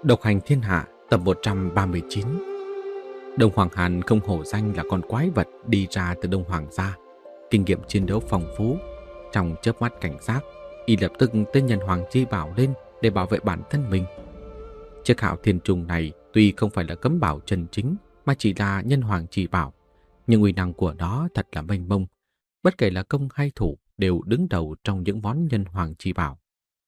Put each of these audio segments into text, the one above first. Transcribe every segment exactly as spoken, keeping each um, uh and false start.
Độc hành thiên hạ tập một trăm ba mươi chín. Đông Hoàng Hàn không hổ danh là con quái vật đi ra từ Đông Hoàng gia, kinh nghiệm chiến đấu phong phú. Trong chớp mắt cảnh giác, y lập tức tên nhân hoàng chi bảo lên để bảo vệ bản thân mình. Chiếc hạo thiên trùng này tuy không phải là cấm bảo chân chính mà chỉ là nhân hoàng chi bảo, nhưng uy năng của nó thật là mênh mông. Bất kể là công hay thủ đều đứng đầu trong những món nhân hoàng chi bảo.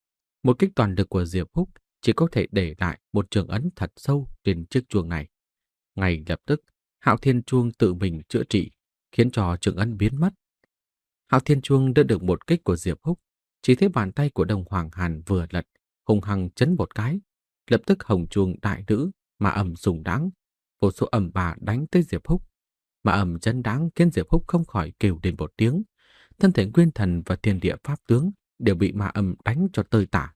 Một kích toàn lực của Diệp Húc chỉ có thể để lại một trường ấn thật sâu trên chiếc chuông này. Ngay lập tức, Hạo Thiên Chuông tự mình chữa trị, khiến cho trường ấn biến mất. Hạo Thiên Chuông đỡ được một kích của Diệp Húc, chỉ thấy bàn tay của Đông Hoàng Hàn vừa lật, hung hăng chấn một cái, lập tức hồng chuông đại nữ mà ầm rùng đáng, vô số ầm bà đánh tới Diệp Húc. Mà ầm chấn đáng khiến Diệp Húc không khỏi kêu lên một tiếng, thân thể nguyên thần và thiên địa pháp tướng đều bị ma ầm đánh cho tơi tả.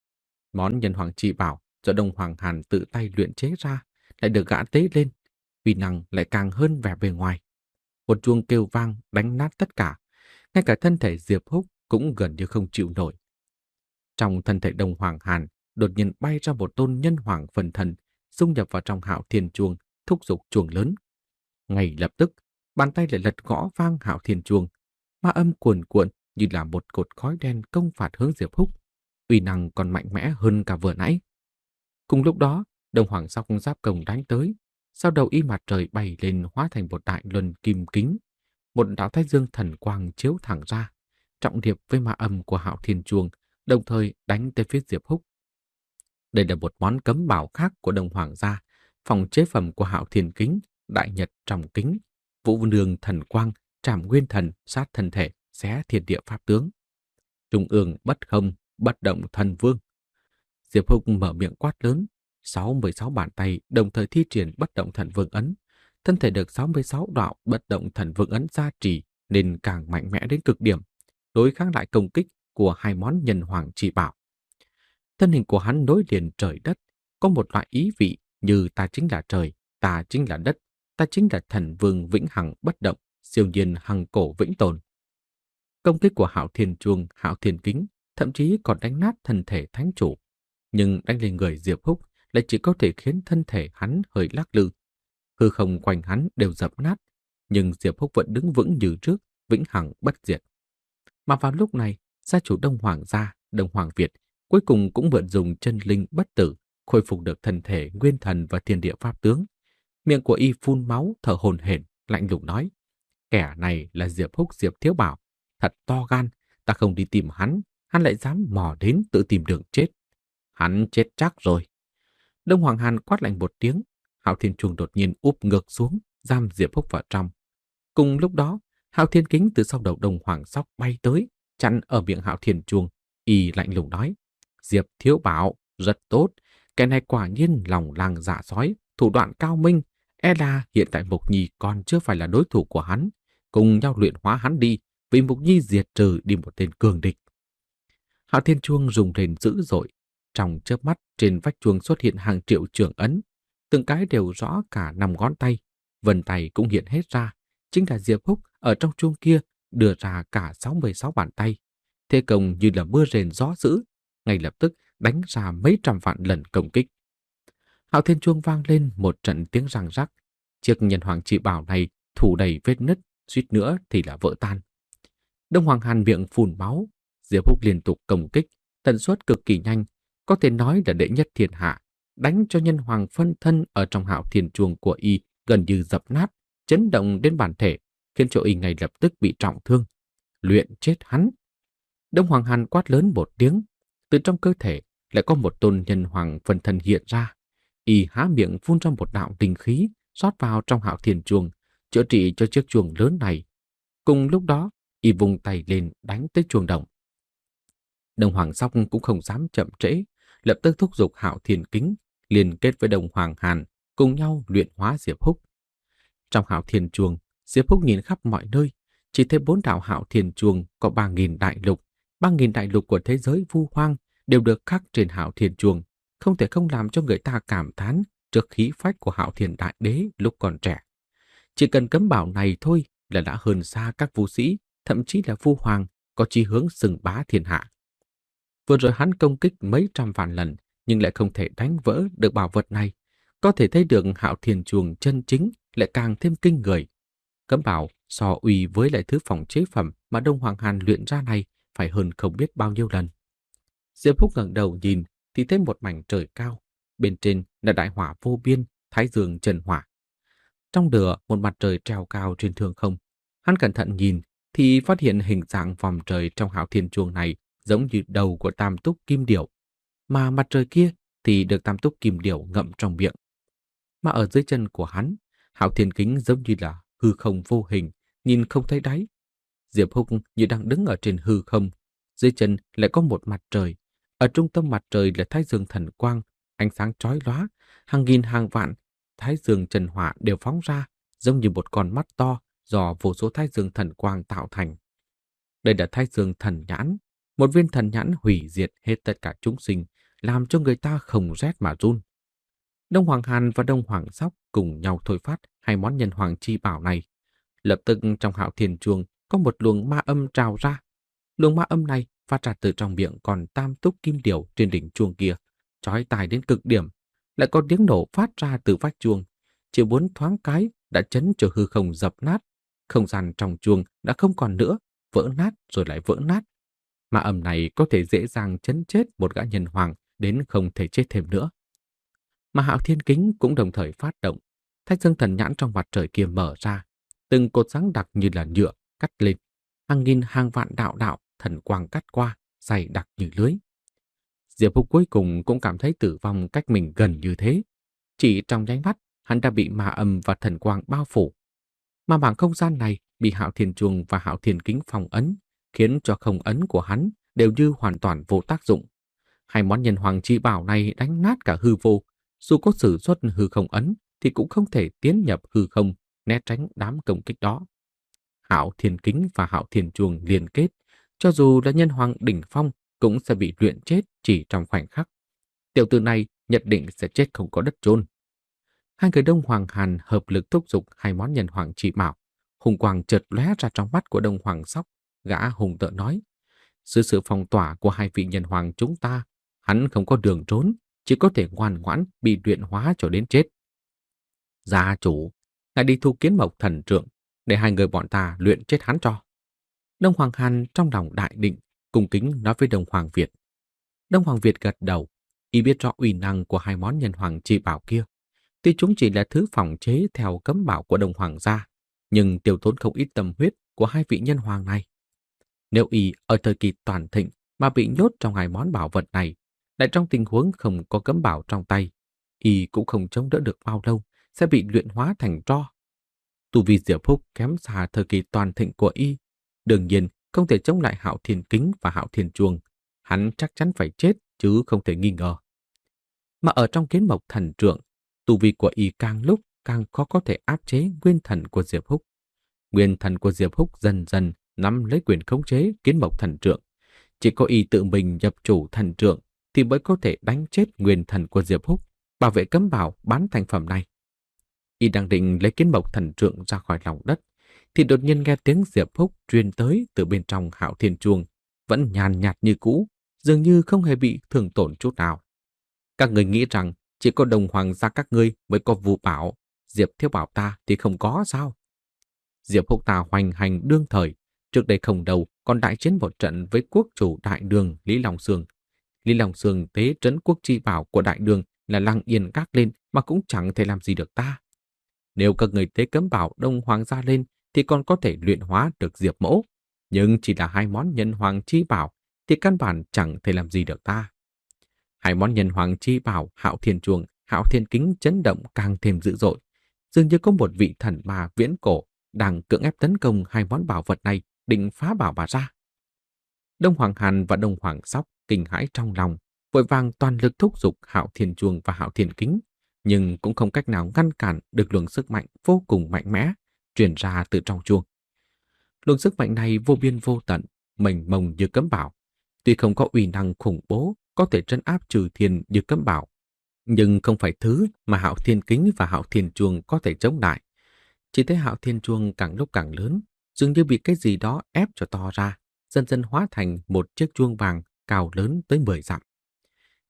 Món nhân hoàng chi bảo do Đông Hoàng Hàn tự tay luyện chế ra lại được gã tế lên, uy năng lại càng hơn vẻ bề ngoài. Một chuông kêu vang đánh nát tất cả, ngay cả thân thể Diệp Húc cũng gần như không chịu nổi. Trong thân thể Đông Hoàng Hàn đột nhiên bay ra một tôn nhân hoàng phần thần, xung nhập vào trong Hạo Thiên Chuông, thúc giục chuông lớn. Ngay lập tức, bàn tay lại lật gõ vang Hạo Thiên Chuông, ma âm cuồn cuộn như là một cột khói đen công phạt hướng Diệp Húc, uy năng còn mạnh mẽ hơn cả vừa nãy. Cùng lúc đó, Đông Hoàng Sóc giáp công đánh tới, sau đầu y mặt trời bay lên hóa thành một đại luân kim kính, một đạo thái dương thần quang chiếu thẳng ra, trọng điệp với ma âm của Hạo Thiên Chuông, đồng thời đánh tới phía Diệp Húc. Đây là một món cấm bảo khác của Đông Hoàng gia, phòng chế phẩm của Hạo Thiên Kính, đại nhật trong kính, vũ nương thần quang, trảm nguyên thần, sát thân thể, xé thiên địa pháp tướng. Trung ương bất không, bất động thần vương. Diệp Húc mở miệng quát lớn, sáu mươi sáu bàn tay đồng thời thi triển bất động thần vương ấn, thân thể được sáu mươi sáu đạo bất động thần vương ấn gia trì nên càng mạnh mẽ đến cực điểm, đối kháng lại công kích của hai món nhân hoàng chỉ bảo. Thân hình của hắn nối liền trời đất, có một loại ý vị như ta chính là trời, ta chính là đất, ta chính là thần vương vĩnh hằng bất động, siêu nhiên hằng cổ vĩnh tồn. Công kích của Hạo Thiên Chuông, Hạo Thiên Kính thậm chí còn đánh nát thân thể thánh chủ, nhưng đánh lên người Diệp Húc lại chỉ có thể khiến thân thể hắn hơi lắc lư. Hư không quanh hắn đều dập nát, nhưng Diệp Húc vẫn đứng vững như trước, vĩnh hằng bất diệt. Mà vào lúc này, gia chủ Đông Hoàng gia, Đông Hoàng Việt cuối cùng cũng mượn dùng chân linh bất tử, khôi phục được thân thể nguyên thần và thiên địa pháp tướng. Miệng của y phun máu, thở hổn hển, lạnh lùng nói: "Kẻ này là Diệp Húc, Diệp Thiếu Bảo, thật to gan, ta không đi tìm hắn, hắn lại dám mò đến tự tìm đường chết. Hắn chết chắc rồi." Đông Hoàng Hàn quát lạnh một tiếng, Hạo Thiên Chuông đột nhiên úp ngược xuống, giam Diệp Húc vào trong. Cùng lúc đó, Hạo Thiên Kính từ sau đầu Đông Hoàng Sóc bay tới, chặn ở miệng Hạo Thiên Chuông, y lạnh lùng nói: "Diệp Thiếu Bảo, rất tốt, kẻ này quả nhiên lòng lang dạ sói, thủ đoạn cao minh, e là hiện tại Mục Nhi còn chưa phải là đối thủ của hắn, cùng nhau luyện hóa hắn đi, vì Mục Nhi diệt trừ đi một tên cường địch." Hạo Thiên Chuông rung lên dữ dội, trong chớp mắt trên vách chuông xuất hiện hàng triệu trường ấn, từng cái đều rõ cả năm ngón tay, vân tay cũng hiện hết ra, chính là Diệp Húc ở trong chuông kia đưa ra cả sáu mươi sáu bàn tay, thế công như là mưa rền gió dữ, ngay lập tức đánh ra mấy trăm vạn lần công kích. Hạo Thiên Chuông vang lên một trận tiếng răng rắc, chiếc nhân hoàng chỉ bảo này thủ đầy vết nứt, suýt nữa thì là vỡ tan. Đông Hoàng Hàn miệng phun máu, Diệp Húc liên tục công kích, tần suất cực kỳ nhanh, có thể nói là đệ nhất thiên hạ, đánh cho nhân hoàng phân thân ở trong Hạo Thiên Chuông của y gần như dập nát, chấn động đến bản thể, khiến cho y ngay lập tức bị trọng thương. Luyện chết hắn! Đông Hoàng Hàn quát lớn một tiếng, từ trong cơ thể lại có một tôn nhân hoàng phân thân hiện ra, y há miệng phun ra một đạo tinh khí rót vào trong Hạo Thiên Chuông, chữa trị cho chiếc chuông lớn này. Cùng lúc đó, y vùng tay lên đánh tới chuông đồng. Đông Hoàng Sóc cũng không dám chậm trễ, lập tức thúc giục Hạo Thiên Kính liên kết với Đông Hoàng Hàn cùng nhau luyện hóa Diệp Húc. Trong Hạo Thiên Chuông, Diệp Húc nhìn khắp mọi nơi, chỉ thấy bốn đạo Hạo Thiên Chuông có ba nghìn đại lục, ba nghìn đại lục của thế giới vu hoang đều được khắc trên Hạo Thiên Chuông, không thể không làm cho người ta cảm thán trước khí phách của Hạo Thiên Đại Đế lúc còn trẻ. Chỉ cần cấm bảo này thôi là đã hơn xa các vu sĩ, thậm chí là vu hoàng có chí hướng xưng bá thiên hạ. Vừa rồi hắn công kích mấy trăm vạn lần, nhưng lại không thể đánh vỡ được bảo vật này. Có thể thấy được Hạo Thiên Chuông chân chính lại càng thêm kinh người. Cấm bảo so uy với lại thứ phòng chế phẩm mà Đông Hoàng Hàn luyện ra này phải hơn không biết bao nhiêu lần. Diệp Húc ngẩng đầu nhìn thì thấy một mảnh trời cao, bên trên là đại hỏa vô biên, thái dương trần hỏa. Trong lửa một mặt trời treo cao trên thương không. Hắn cẩn thận nhìn thì phát hiện hình dạng vòng trời trong Hạo Thiên Chuông này giống như đầu của tam túc kim điểu, mà mặt trời kia thì được tam túc kim điểu ngậm trong miệng. Mà ở dưới chân của hắn, Hạo Thiên Kính giống như là hư không vô hình, nhìn không thấy đáy. Diệp Húc như đang đứng ở trên hư không, dưới chân lại có một mặt trời. Ở trung tâm mặt trời là thái dương thần quang, ánh sáng chói lóa, hàng nghìn hàng vạn thái dương trần hỏa đều phóng ra, giống như một con mắt to do vô số thái dương thần quang tạo thành. Đây là thái dương thần nhãn, một viên thần nhãn hủy diệt hết tất cả chúng sinh, làm cho người ta không rét mà run. Đông Hoàng Hàn và Đông Hoàng Sóc cùng nhau thôi phát hai món nhân hoàng chi bảo này. Lập tức trong Hạo Thiên Chuông có một luồng ma âm trào ra. Luồng ma âm này phát ra từ trong miệng còn tam túc kim điểu trên đỉnh chuông kia, chói tai đến cực điểm. Lại có tiếng nổ phát ra từ vách chuông, chỉ bốn thoáng cái đã chấn cho hư không dập nát. Không gian trong chuông đã không còn nữa, vỡ nát rồi lại vỡ nát. Ma âm này có thể dễ dàng chấn chết một gã nhân hoàng đến không thể chết thêm nữa. Mà Hạo Thiên Kính cũng đồng thời phát động. Thái dương thần nhãn trong mặt trời kia mở ra, từng cột sáng đặc như là nhựa cắt lên, hàng nghìn hàng vạn đạo đạo thần quang cắt qua, dày đặc như lưới. Diệp Húc cuối cùng cũng cảm thấy tử vong cách mình gần như thế. Chỉ trong nháy mắt, hắn đã bị ma âm và thần quang bao phủ. Mà mảng không gian này bị Hạo Thiên Chuông và Hạo Thiên Kính phong ấn, khiến cho không ấn của hắn đều như hoàn toàn vô tác dụng. Hai món nhân hoàng chi bảo này đánh nát cả hư vô, dù có sử xuất hư không ấn thì cũng không thể tiến nhập hư không, né tránh đám công kích đó. Hạo Thiên Kính và Hạo Thiên Chuông liên kết, cho dù là nhân hoàng đỉnh phong cũng sẽ bị luyện chết chỉ trong khoảnh khắc. Tiểu tử này nhất định sẽ chết không có đất chôn. Hai người Đông Hoàng Hàn hợp lực thúc giục hai món nhân hoàng chỉ bảo. Hùng quang chợt lóe ra trong mắt của Đông Hoàng Sóc, gã hùng tợn nói: Dưới sự phong tỏa của hai vị nhân hoàng chúng ta, hắn không có đường trốn, chỉ có thể ngoan ngoãn bị luyện hóa cho đến chết. Gia chủ, ngài đi thu Kiến Mộc thần trượng, để hai người bọn ta luyện chết hắn cho. Đông Hoàng Hàn trong lòng đại định, cung kính nói với Đông Hoàng Việt. Đông Hoàng Việt gật đầu, y biết rõ uy năng của hai món nhân hoàng chi bảo kia. Tuy chúng chỉ là thứ phòng chế theo cấm bảo của Đông Hoàng gia, nhưng tiêu tốn không ít tâm huyết của hai vị nhân hoàng này. Nếu y ở thời kỳ toàn thịnh mà bị nhốt trong hai món bảo vật này, lại trong tình huống không có cấm bảo trong tay, y cũng không chống đỡ được bao lâu, sẽ bị luyện hóa thành tro. Tu vi Diệp Húc kém xa thời kỳ toàn thịnh của y, đương nhiên không thể chống lại Hạo Thiên Kính và Hạo Thiên Chuông. Hắn chắc chắn phải chết chứ không thể nghi ngờ. Mà ở trong Kiến Mộc thần trượng, tu vi của y càng lúc càng khó có thể áp chế nguyên thần của Diệp Húc. Nguyên thần của Diệp Húc dần dần nắm lấy quyền khống chế Kiến Mộc thần trượng. Chỉ có y tự mình nhập chủ thần trượng thì mới có thể đánh chết nguyên thần của Diệp Húc, bảo vệ cấm bảo bán thành phẩm này. Y đang định lấy Kiến Mộc thần trượng ra khỏi lòng đất, thì đột nhiên nghe tiếng Diệp Húc truyền tới từ bên trong Hạo Thiên Chuông, vẫn nhàn nhạt như cũ, dường như không hề bị thương tổn chút nào. Các người nghĩ rằng chỉ có Đồng Hoàng gia các ngươi mới có vu bảo, Diệp Thiếu Bảo ta thì không có sao? Diệp Húc ta hoành hành đương thời, trước đây không đầu còn đại chiến một trận với quốc chủ đại đường Lý Long Sương. Lý Long Sương tế trấn quốc chi bảo của đại đường là Lăng Yên gác lên mà cũng chẳng thể làm gì được ta. Nếu các người tế cấm bảo Đông Hoàng gia lên thì còn có thể luyện hóa được Diệp Mỗ, nhưng chỉ là hai món nhân hoàng chi bảo thì căn bản chẳng thể làm gì được ta. Hai món nhân hoàng chi bảo Hạo Thiên Chuông, Hạo Thiên Kính chấn động càng thêm dữ dội, dường như có một vị thần ma viễn cổ đang cưỡng ép tấn công hai món bảo vật này, định phá bảo bà ra. Đông Hoàng Hàn và Đông Hoàng Sóc kinh hãi trong lòng, vội vàng toàn lực thúc giục Hạo Thiên Chuông và Hạo Thiên Kính, nhưng cũng không cách nào ngăn cản được luồng sức mạnh vô cùng mạnh mẽ truyền ra từ trong chuông. Luồng sức mạnh này vô biên vô tận, mênh mông như cấm bảo, tuy không có uy năng khủng bố có thể trấn áp trừ thiên như cấm bảo, nhưng không phải thứ mà Hạo Thiên Kính và Hạo Thiên Chuông có thể chống lại. Chỉ thấy Hạo Thiên Chuông càng lúc càng lớn, dường như bị cái gì đó ép cho to ra, dần dần hóa thành một chiếc chuông vàng cao lớn tới mười dặm.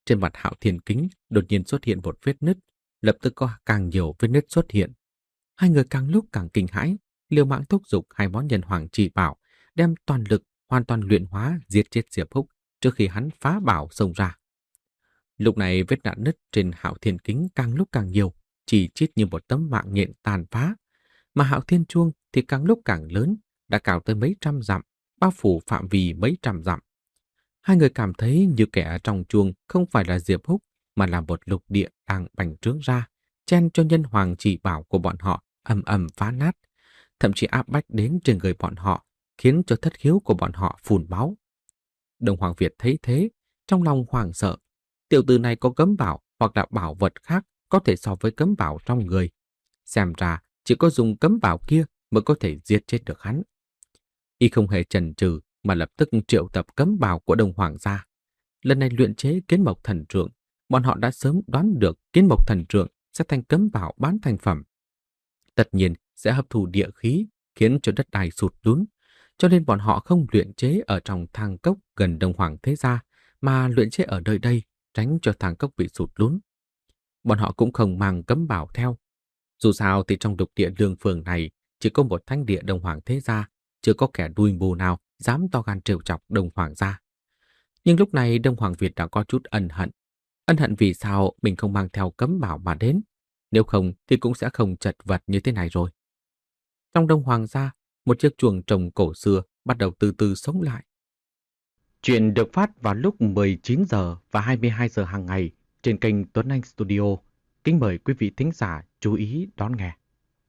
Trên mặt Hạo Thiên Kính đột nhiên xuất hiện một vết nứt, lập tức có càng nhiều vết nứt xuất hiện. Hai người càng lúc càng kinh hãi, liều mạng thúc giục hai món nhân hoàng chỉ bảo, đem toàn lực hoàn toàn luyện hóa giết chết Diệp Húc trước khi hắn phá bảo xông ra. Lúc này vết đạn nứt trên Hạo Thiên Kính càng lúc càng nhiều, chỉ chít như một tấm mạng nhện tàn phá, mà Hạo Thiên Chuông thì càng lúc càng lớn, đã cao tới mấy trăm dặm, bao phủ phạm vi mấy trăm dặm. Hai người cảm thấy như kẻ ở trong chuông không phải là Diệp Húc, mà là một lục địa đang bành trướng ra, chen cho nhân hoàng chỉ bảo của bọn họ ầm ầm phá nát, thậm chí áp bách đến trên người bọn họ, khiến cho thất khiếu của bọn họ phun máu. Đông Hoàng Việt thấy thế, trong lòng hoảng sợ. Tiểu tử này có cấm bảo hoặc là bảo vật khác có thể so với cấm bảo trong người. Xem ra chỉ có dùng cấm bảo kia mới có thể giết chết được hắn. Y không hề chần chừ mà lập tức triệu tập cấm bảo của Đông Hoàng ra. Lần này luyện chế kiến mộc thần trượng, bọn họ đã sớm đoán được kiến mộc thần trượng sẽ thành cấm bảo bán thành phẩm. Tất nhiên sẽ hấp thụ địa khí, khiến cho đất đai sụt lún, cho nên bọn họ không luyện chế ở trong thang cốc gần Đông Hoàng Thế Gia, mà luyện chế ở nơi đây, tránh cho thang cốc bị sụt lún. Bọn họ cũng không mang cấm bảo theo. Dù sao thì trong lục địa Lương Phường này chỉ có một thánh địa Đông Hoàng Thế Gia, chưa có kẻ đuôi mù nào dám to gan trêu chọc Đông Hoàng gia. Nhưng lúc này Đông Hoàng Việt đã có chút ân hận. Ân hận vì sao mình không mang theo cấm bảo mà đến. Nếu không thì cũng sẽ không chật vật như thế này rồi. Trong Đông Hoàng gia, một chiếc chuồng trồng cổ xưa bắt đầu từ từ sống lại. Chuyện được phát vào lúc mười chín giờ và hai mươi hai giờ hàng ngày trên kênh Tuấn Anh Studio. Kính mời quý vị thính giả chú ý đón nghe.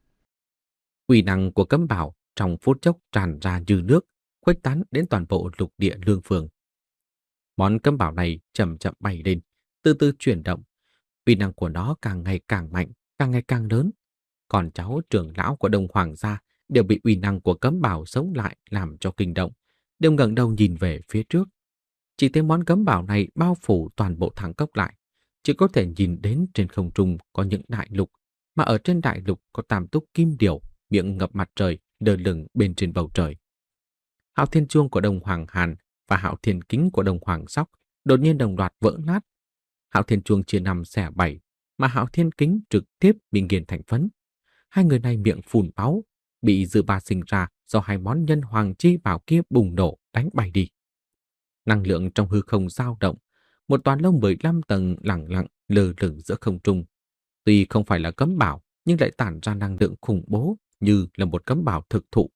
Uy năng của cấm bảo trong phút chốc tràn ra như nước, khuếch tán đến toàn bộ lục địa Lương Phường. Món cấm bảo này chậm chậm bay lên, từ từ chuyển động. Uy năng của nó càng ngày càng mạnh, càng ngày càng lớn. Còn cháu trưởng lão của Đông Hoàng gia đều bị uy năng của cấm bảo sống lại làm cho kinh động, đều ngẩng đầu nhìn về phía trước. Chỉ thấy món cấm bảo này bao phủ toàn bộ thẳng cốc lại, chỉ có thể nhìn đến trên không trung có những đại lục, mà ở trên đại lục có tam túc kim điểu, miệng ngập mặt trời, lơ lửng bên trên bầu trời. Hạo Thiên Chuông của Đông Hoàng Hàn và Hạo Thiên Kính của Đông Hoàng Sóc đột nhiên đồng loạt vỡ nát. Hạo Thiên Chuông chia năm xẻ bảy, mà Hạo Thiên Kính trực tiếp bị nghiền thành phấn. Hai người này miệng phun máu, bị dư ba sinh ra do hai món nhân hoàng chi bảo kia bùng nổ đánh bay đi. Năng lượng trong hư không dao động, một toán lâu mười lăm tầng lẳng lặng lơ lửng giữa không trung. Tuy không phải là cấm bảo, nhưng lại tản ra năng lượng khủng bố như là một cấm bảo thực thụ.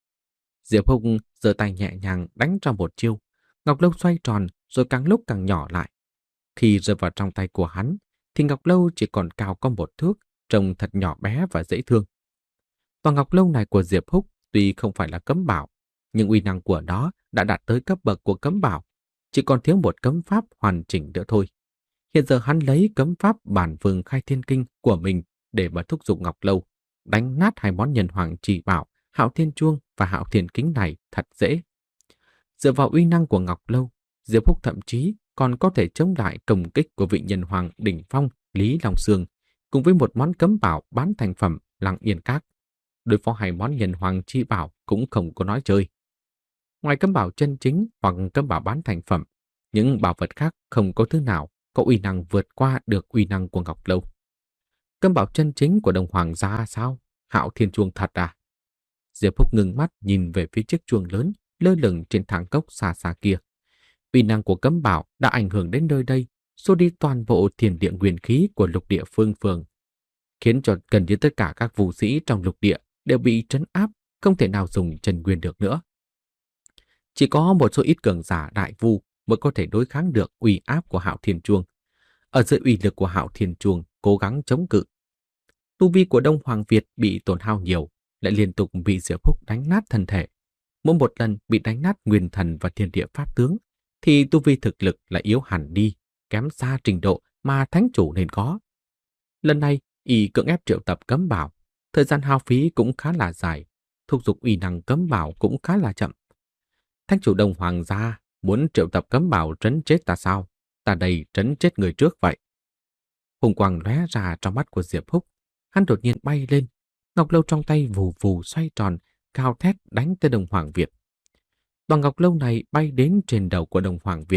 Diệp Húc giơ tay nhẹ nhàng đánh ra một chiêu, ngọc lâu xoay tròn rồi càng lúc càng nhỏ lại. Khi rơi vào trong tay của hắn, thì ngọc lâu chỉ còn cao có một thước, trông thật nhỏ bé và dễ thương. Tòa ngọc lâu này của Diệp Húc tuy không phải là cấm bảo, nhưng uy năng của nó đã đạt tới cấp bậc của cấm bảo, chỉ còn thiếu một cấm pháp hoàn chỉnh nữa thôi. Hiện giờ hắn lấy cấm pháp bản vương khai thiên kinh của mình để mà thúc giục ngọc lâu, đánh nát hai món nhân hoàng chỉ bảo Hạo Thiên Chuông và Hạo Thiên Kính này thật dễ. Dựa vào uy năng của ngọc lâu, Diệp Húc thậm chí còn có thể chống lại công kích của vị nhân hoàng đỉnh phong Lý Long Sương, cùng với một món cấm bảo bán thành phẩm Lăng Yên Các. Đối phó hai món nhân hoàng chi bảo cũng không có nói chơi. Ngoài cấm bảo chân chính hoặc cấm bảo bán thành phẩm, những bảo vật khác không có thứ nào có uy năng vượt qua được uy năng của ngọc lâu. Cấm bảo chân chính của Đông Hoàng gia sao? Hạo Thiên Chuông thật à? Diệp Húc ngừng mắt nhìn về phía chiếc chuông lớn lơ lửng trên thang cốc xa xa kia. Uy năng của cấm bảo đã ảnh hưởng đến nơi đây, xua đi toàn bộ thiên địa nguyên khí của lục địa Phương Phường, khiến cho gần như tất cả các vũ sĩ trong lục địa đều bị trấn áp, không thể nào dùng chân nguyên được nữa. Chỉ có một số ít cường giả đại vu mới có thể đối kháng được uy áp của Hạo Thiên Chuông. Ở dưới uy lực của Hạo Thiên Chuông cố gắng chống cự, tu vi của Đông Hoàng Việt bị tổn hao nhiều, lại liên tục bị Diệp Húc đánh nát thân thể. Mỗi một lần bị đánh nát nguyên thần và thiên địa pháp tướng, thì tu vi thực lực lại yếu hẳn đi, kém xa trình độ mà thánh chủ nên có. Lần này, y cưỡng ép triệu tập cấm bảo, thời gian hao phí cũng khá là dài, thúc giục uy năng cấm bảo cũng khá là chậm. Thánh chủ Đông Hoàng gia muốn triệu tập cấm bảo trấn chết ta sao? Ta đây trấn chết người trước vậy. Hùng quang lóe ra trong mắt của Diệp Húc, hắn đột nhiên bay lên, ngọc lâu trong tay vù vù xoay tròn, cao thét đánh tới Đông Hoàng Việt. Toàn ngọc lâu này bay đến trên đầu của Đông Hoàng Việt,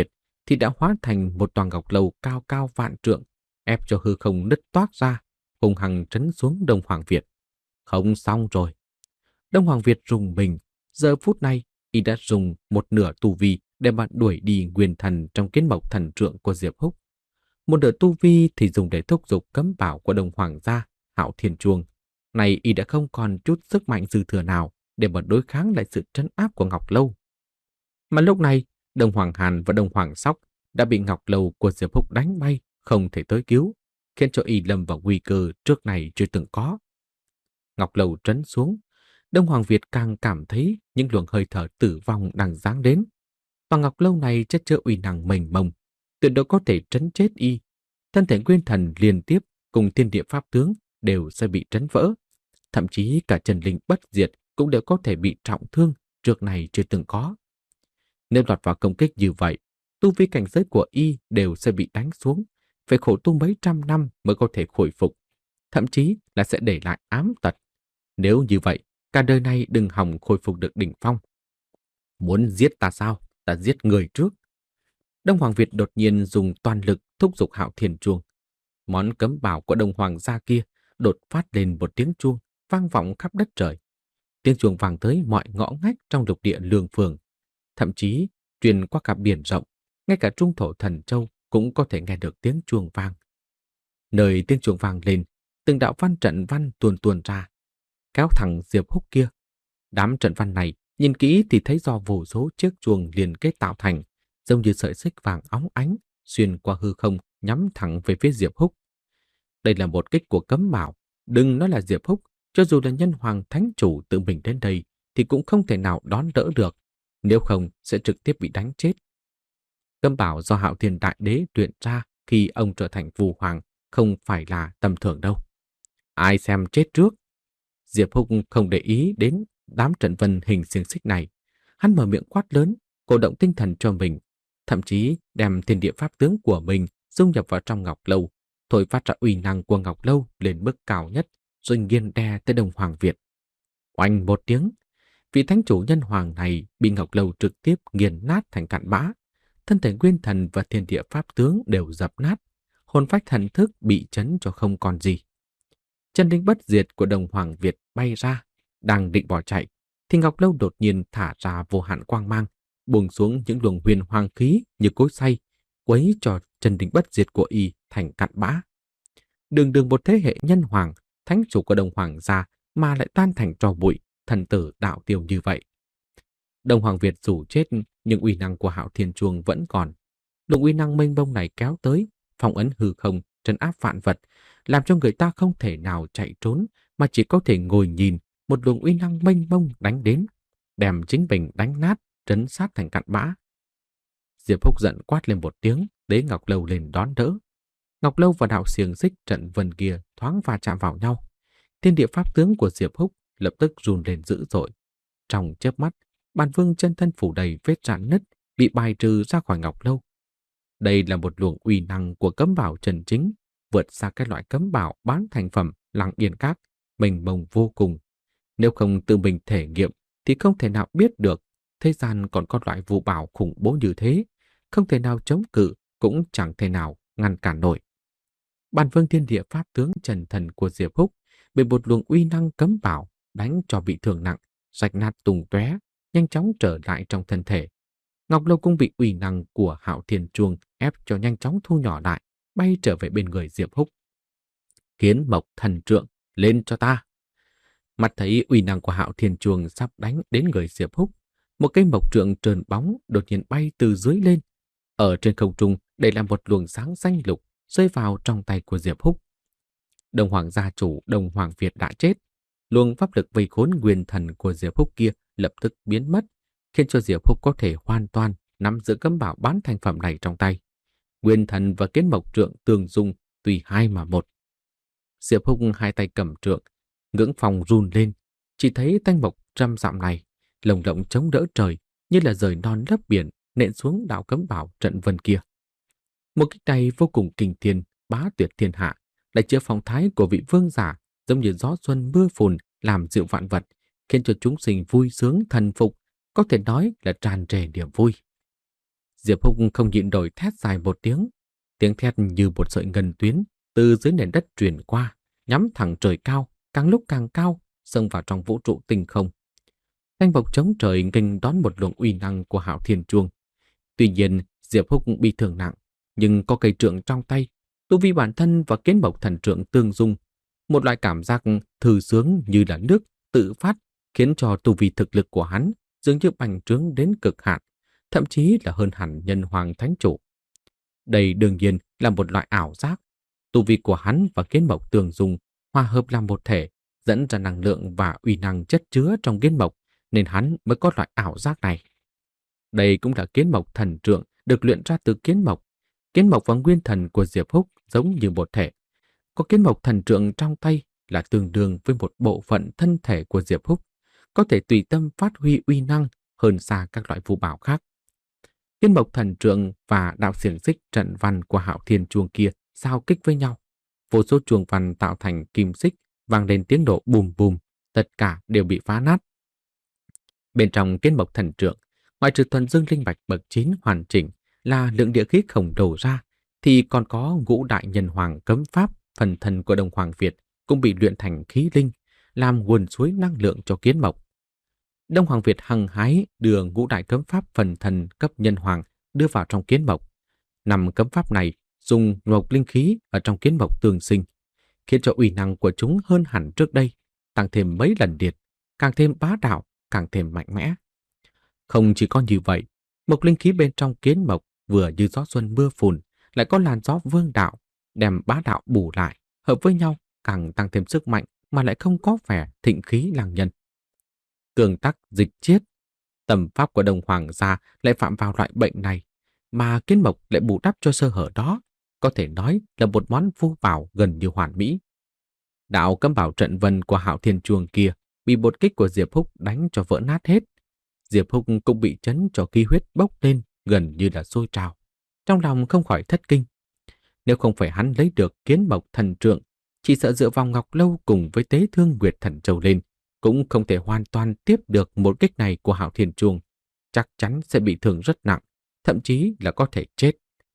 thì đã hóa thành một tòa ngọc lầu cao cao vạn trượng, ép cho hư không nứt toác ra, hùng hằng trấn xuống Đông Hoàng Việt. Không xong rồi. Đông Hoàng Việt rùng mình, giờ phút này y đã dùng một nửa tu vi để mà đuổi đi nguyên thần trong kiến mộc thần trượng của Diệp Húc. Một nửa tu vi thì dùng để thúc giục cấm bảo của Đông Hoàng gia, Hạo Thiên Chuông. Này y đã không còn chút sức mạnh dư thừa nào để mà đối kháng lại sự trấn áp của Ngọc Lâu. Mà lúc này, Đông Hoàng Hàn và Đông Hoàng Sóc đã bị Ngọc Lâu của Diệp Húc đánh bay, không thể tới cứu, khiến cho y lâm vào nguy cơ trước này chưa từng có. Ngọc Lâu trấn xuống, Đông Hoàng Việt càng cảm thấy những luồng hơi thở tử vong đang giáng đến. Tòa Ngọc Lâu này chất chứa uy năng mênh mông, tuyệt đối có thể trấn chết y. Thân thể nguyên thần liên tiếp cùng thiên địa pháp tướng đều sẽ bị trấn vỡ. Thậm chí cả chân linh bất diệt cũng đều có thể bị trọng thương, trước này chưa từng có. Nếu lọt vào công kích như vậy, tu vi cảnh giới của y đều sẽ bị đánh xuống, phải khổ tu mấy trăm năm mới có thể khôi phục, thậm chí là sẽ để lại ám tật. Nếu như vậy, cả đời này đừng hòng khôi phục được đỉnh phong. Muốn giết ta sao? Ta giết người trước. Đông Hoàng Việt đột nhiên dùng toàn lực thúc giục Hạo Thiên Chuông. Món cấm bảo của Đông Hoàng gia kia đột phát lên một tiếng chuông vang vọng khắp đất trời. Tiếng chuông vang tới mọi ngõ ngách trong lục địa Lương Phường, thậm chí truyền qua cả biển rộng, ngay cả trung thổ Thần Châu cũng có thể nghe được tiếng chuông vang. Nơi tiếng chuông vang lên, từng đạo văn trận văn tuôn tuôn ra, kéo thẳng Diệp Húc kia. Đám trận văn này nhìn kỹ thì thấy do vô số chiếc chuông liên kết tạo thành, giống như sợi xích vàng óng ánh xuyên qua hư không nhắm thẳng về phía Diệp Húc. Đây là một kích của cấm bảo, đừng nói là Diệp Húc, cho dù là nhân hoàng thánh chủ tự mình đến đây thì cũng không thể nào đón đỡ được, nếu không sẽ trực tiếp bị đánh chết. Cấm bảo do Hạo Thiên Đại Đế luyện ra khi ông trở thành Phù Hoàng không phải là tầm thường đâu. Ai xem chết trước? Diệp Húc không để ý đến đám trận vân hình xiềng xích này. Hắn mở miệng quát lớn, cổ động tinh thần cho mình, thậm chí đem thiên địa pháp tướng của mình dung nhập vào trong Ngọc Lâu, thổi phát ra uy năng của Ngọc Lâu lên mức cao nhất, rồi nghiền đè tới Đông Hoàng Việt. Oanh một tiếng, vị thánh chủ nhân hoàng này bị Ngọc Lâu trực tiếp nghiền nát thành cặn bã, thân thể nguyên thần và thiên địa pháp tướng đều dập nát, hồn phách thần thức bị chấn cho không còn gì. Chân linh bất diệt của Đông Hoàng Việt bay ra, đang định bỏ chạy, thì Ngọc Lâu đột nhiên thả ra vô hạn quang mang, buông xuống những luồng huyền hoàng khí như cối xay, quấy cho chân linh bất diệt của y thành cặn bã. Đường đường một thế hệ nhân hoàng, thánh chủ của Đông Hoàng gia mà lại tan thành tro bụi, thần tử đạo tiêu như vậy. Đông Hoàng Việt dù chết, nhưng uy năng của Hạo Thiên Chuông vẫn còn. Luồng uy năng mênh mông này kéo tới, phong ấn hư không, trấn áp vạn vật, làm cho người ta không thể nào chạy trốn, mà chỉ có thể ngồi nhìn một luồng uy năng mênh mông đánh đến, đem chính mình đánh nát, trấn sát thành cặn bã. Diệp Húc giận quát lên một tiếng, đế Ngọc Lâu lên đón đỡ. Ngọc Lâu và đạo xiềng xích trận vân kia thoáng va chạm vào nhau. Thiên địa pháp tướng của Diệp Húc lập tức run lên dữ dội. Trong chớp mắt, Bản Vương chân thân phủ đầy vết rạn nứt, bị bài trừ ra khỏi Ngọc Lâu. Đây là một luồng uy năng của cấm bảo chân chính, vượt xa các loại cấm bảo bán thành phẩm Lăng Yên Các, mênh mông vô cùng. Nếu không tự mình thể nghiệm thì không thể nào biết được thế gian còn có loại vũ bảo khủng bố như thế, không thể nào chống cự, cũng chẳng thể nào ngăn cản nổi. Bản Vương thiên địa pháp tướng trần thần của Diệp Húc bị một luồng uy năng cấm bảo đánh cho bị thương nặng, rạch nát tung tóe, nhanh chóng trở lại trong thân thể. Ngọc Lâu cũng bị uy năng của Hạo Thiên Chuông ép cho nhanh chóng thu nhỏ lại, bay trở về bên người Diệp Húc. Kiến mộc thần trượng, lên cho ta! Mặt thấy uy năng của Hạo Thiên Chuông sắp đánh đến người Diệp Húc, một cây mộc trượng trơn bóng đột nhiên bay từ dưới lên. Ở trên không trung, đây là một luồng sáng xanh lục rơi vào trong tay của Diệp Húc. Đông Hoàng gia chủ Đông Hoàng Việt đã chết. Luồng pháp lực vây khốn nguyên thần của Diệp Húc kia lập tức biến mất, khiến cho Diệp Húc có thể hoàn toàn nắm giữ cấm bảo bán thành phẩm này trong tay. Nguyên thần và kiến mộc trượng tương dung, tùy hai mà một. Diệp Húc hai tay cầm trượng, ngưỡng phòng run lên, chỉ thấy thanh mộc trăm dặm này lồng lộng chống đỡ trời, như là rời non lấp biển nện xuống đạo cấm bảo trận vân kia. Một kích này vô cùng kinh thiên, bá tuyệt thiên hạ, lại chứa phong thái của vị vương giả, giống như gió xuân mưa phùn làm dịu vạn vật, khiến cho chúng sinh vui sướng thần phục, có thể nói là tràn trề niềm vui. Diệp Húc không nhịn nổi thét dài một tiếng. Tiếng thét như một sợi ngân tuyến từ dưới nền đất truyền qua, nhắm thẳng trời cao, càng lúc càng cao, xông vào trong vũ trụ tinh không. Thanh bộc chống trời nghênh đón một luồng uy năng của Hạo Thiên Chuông. Tuy nhiên, Diệp Húc bị thương nặng, nhưng có cây trượng trong tay, tu vi bản thân và kiến mộc thần trượng tương dung, một loại cảm giác thư sướng như là nước tự phát khiến cho tu vi thực lực của hắn dường như bành trướng đến cực hạn, thậm chí là hơn hẳn nhân hoàng thánh chủ. Đây đương nhiên là một loại ảo giác. Tu vi của hắn và kiến mộc tương dung hòa hợp làm một thể, dẫn ra năng lượng và uy năng chất chứa trong kiến mộc, nên hắn mới có loại ảo giác này. Đây cũng là kiến mộc thần trượng được luyện ra từ kiến mộc. Kiến mộc và nguyên thần của Diệp Húc giống như một thể. Có kiến mộc thần trượng trong tay là tương đương với một bộ phận thân thể của Diệp Húc, có thể tùy tâm phát huy uy năng hơn xa các loại phù bảo khác. Kiến mộc thần trượng và đạo xiềng xích trận văn của Hạo Thiên Chuông kia giao kích với nhau. Vô số chuông văn tạo thành kim xích vang lên tiếng độ bùm bùm, tất cả đều bị phá nát. Bên trong kiến mộc thần trượng, ngoại trừ thuần dương linh bạch bậc chín hoàn chỉnh là lượng địa khí khổng lồ ra, thì còn có ngũ đại nhân hoàng cấm pháp phần thân của Đông Hoàng Việt cũng bị luyện thành khí linh, làm nguồn suối năng lượng cho kiến mộc. Đông Hoàng Việt hăng hái đưa ngũ đại cấm pháp phần thần cấp nhân hoàng đưa vào trong kiến mộc. Năm cấm pháp này dùng mộc linh khí ở trong kiến mộc tương sinh, khiến cho uy năng của chúng hơn hẳn trước đây, tăng thêm mấy lần điệt, càng thêm bá đạo, càng thêm mạnh mẽ. Không chỉ có như vậy, mộc linh khí bên trong kiến mộc vừa như gió xuân mưa phùn, lại có làn gió vương đạo, đem bá đạo bù lại, hợp với nhau, càng tăng thêm sức mạnh mà lại không có vẻ thịnh khí lang nhân. Cường tắc dịch chiết, tầm pháp của Đông Hoàng gia lại phạm vào loại bệnh này, mà kiến mộc lại bù đắp cho sơ hở đó, có thể nói là một món vô bảo gần như hoàn mỹ. Đạo cấm bảo trận vân của Hạo Thiên Chuông kia bị một kích của Diệp Húc đánh cho vỡ nát hết. Diệp Húc cũng bị chấn cho khí huyết bốc lên gần như là sôi trào. Trong lòng không khỏi thất kinh. Nếu không phải hắn lấy được kiến mộc thần trượng, chỉ sợ dựa vào Ngọc Lâu cùng với tế thương Nguyệt Thần Châu lên, cũng không thể hoàn toàn tiếp được một kích này của Hạo Thiên Chuông. Chắc chắn sẽ bị thương rất nặng, thậm chí là có thể chết.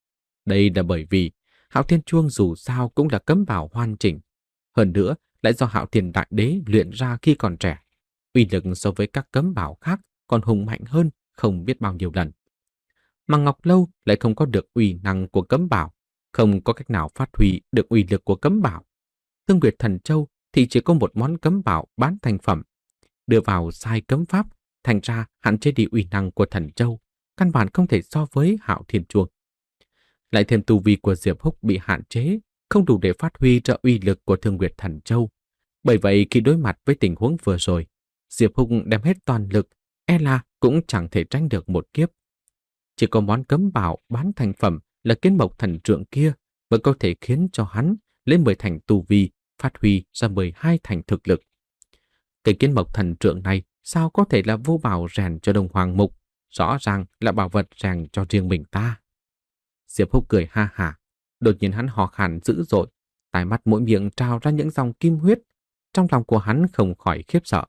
Đây là bởi vì Hạo Thiên Chuông dù sao cũng là cấm bảo hoàn chỉnh. Hơn nữa, lại do Hạo Thiên Đại Đế luyện ra khi còn trẻ. Uy lực so với các cấm bảo khác còn hùng mạnh hơn không biết bao nhiêu lần. Mà Ngọc Lâu lại không có được uy năng của cấm bảo, không có cách nào phát huy được uy lực của cấm bảo. Thương Nguyệt Thần Châu thì chỉ có một món cấm bảo bán thành phẩm. Đưa vào sai cấm pháp, thành ra hạn chế đi uy năng của Thần Châu, căn bản không thể so với Hạo Thiên Chuông. Lại thêm tu vi của Diệp Húc bị hạn chế, không đủ để phát huy ra uy lực của Thương Nguyệt Thần Châu. Bởi vậy khi đối mặt với tình huống vừa rồi, Diệp Húc đem hết toàn lực, e là cũng chẳng thể tránh được một kiếp. Chỉ có món cấm bảo bán thành phẩm là kiến mộc thần trượng kia mới có thể khiến cho hắn lên mười thành tu vi, phát huy ra mười hai thành thực lực. Cái kiến mộc thần trượng này sao có thể là vô bảo rèn cho Đông Hoàng Mục, rõ ràng là bảo vật rèn cho riêng mình ta. Diệp Húc cười ha hả, đột nhiên hắn hò khàn dữ dội, tai mắt mỗi miệng trào ra những dòng kim huyết, trong lòng của hắn không khỏi khiếp sợ.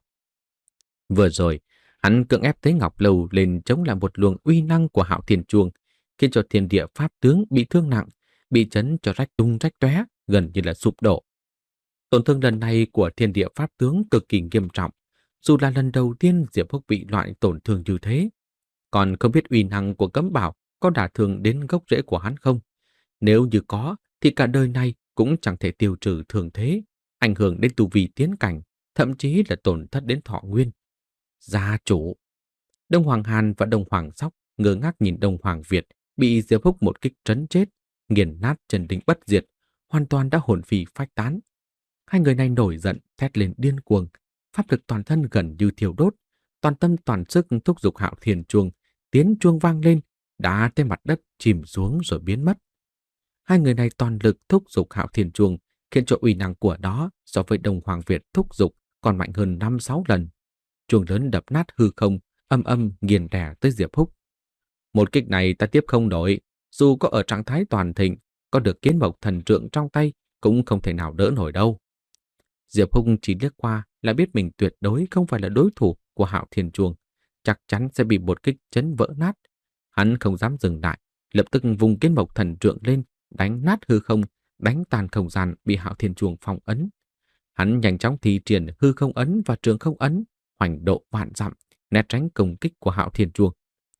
Vừa rồi, hắn cưỡng ép Tế Ngọc Lâu lên chống lại một luồng uy năng của Hạo Thiên Chuông, khiến cho thiên địa pháp tướng bị thương nặng, bị chấn cho rách tung rách tóe, gần như là sụp đổ. Tổn thương lần này của thiên địa pháp tướng cực kỳ nghiêm trọng, dù là lần đầu tiên Diệp Húc bị loại tổn thương như thế. Còn không biết uy năng của cấm bảo có đả thương đến gốc rễ của hắn không? Nếu như có, thì cả đời này cũng chẳng thể tiêu trừ thường thế, ảnh hưởng đến tu vi tiến cảnh, thậm chí là tổn thất đến thọ nguyên. Gia chủ! Đông Hoàng Hàn và Đông Hoàng Sóc ngơ ngác nhìn Đông Hoàng Việt bị Diệp Húc một kích trấn chết, nghiền nát chân đỉnh bất diệt, hoàn toàn đã hồn phi phách tán. Hai người này nổi giận, thét lên điên cuồng, pháp lực toàn thân gần như thiêu đốt, toàn tâm toàn sức thúc giục Hạo Thiên Chuông, tiếng chuông vang lên, đá trên mặt đất chìm xuống rồi biến mất. Hai người này toàn lực thúc giục Hạo Thiên Chuông, khiến cho uy năng của đó so với Đông Hoàng Việt thúc giục còn mạnh hơn năm sáu lần. Chuông lớn đập nát hư không, âm âm nghiền đè tới Diệp Húc. Một kích này ta tiếp không nổi, dù có ở trạng thái toàn thịnh, có được kiến mộc thần trượng trong tay cũng không thể nào đỡ nổi đâu. Diệp Húc chỉ liếc qua là biết mình tuyệt đối không phải là đối thủ của Hạo Thiên Chuông, chắc chắn sẽ bị một kích chấn vỡ nát. Hắn không dám dừng lại, lập tức vùng kiến mộc thần trượng lên, đánh nát hư không, đánh tan không gian bị Hạo Thiên Chuông phong ấn. Hắn nhanh chóng thi triển hư không ấn và trường không ấn, hoành độ vạn dặm, né tránh công kích của Hạo Thiên Chuông.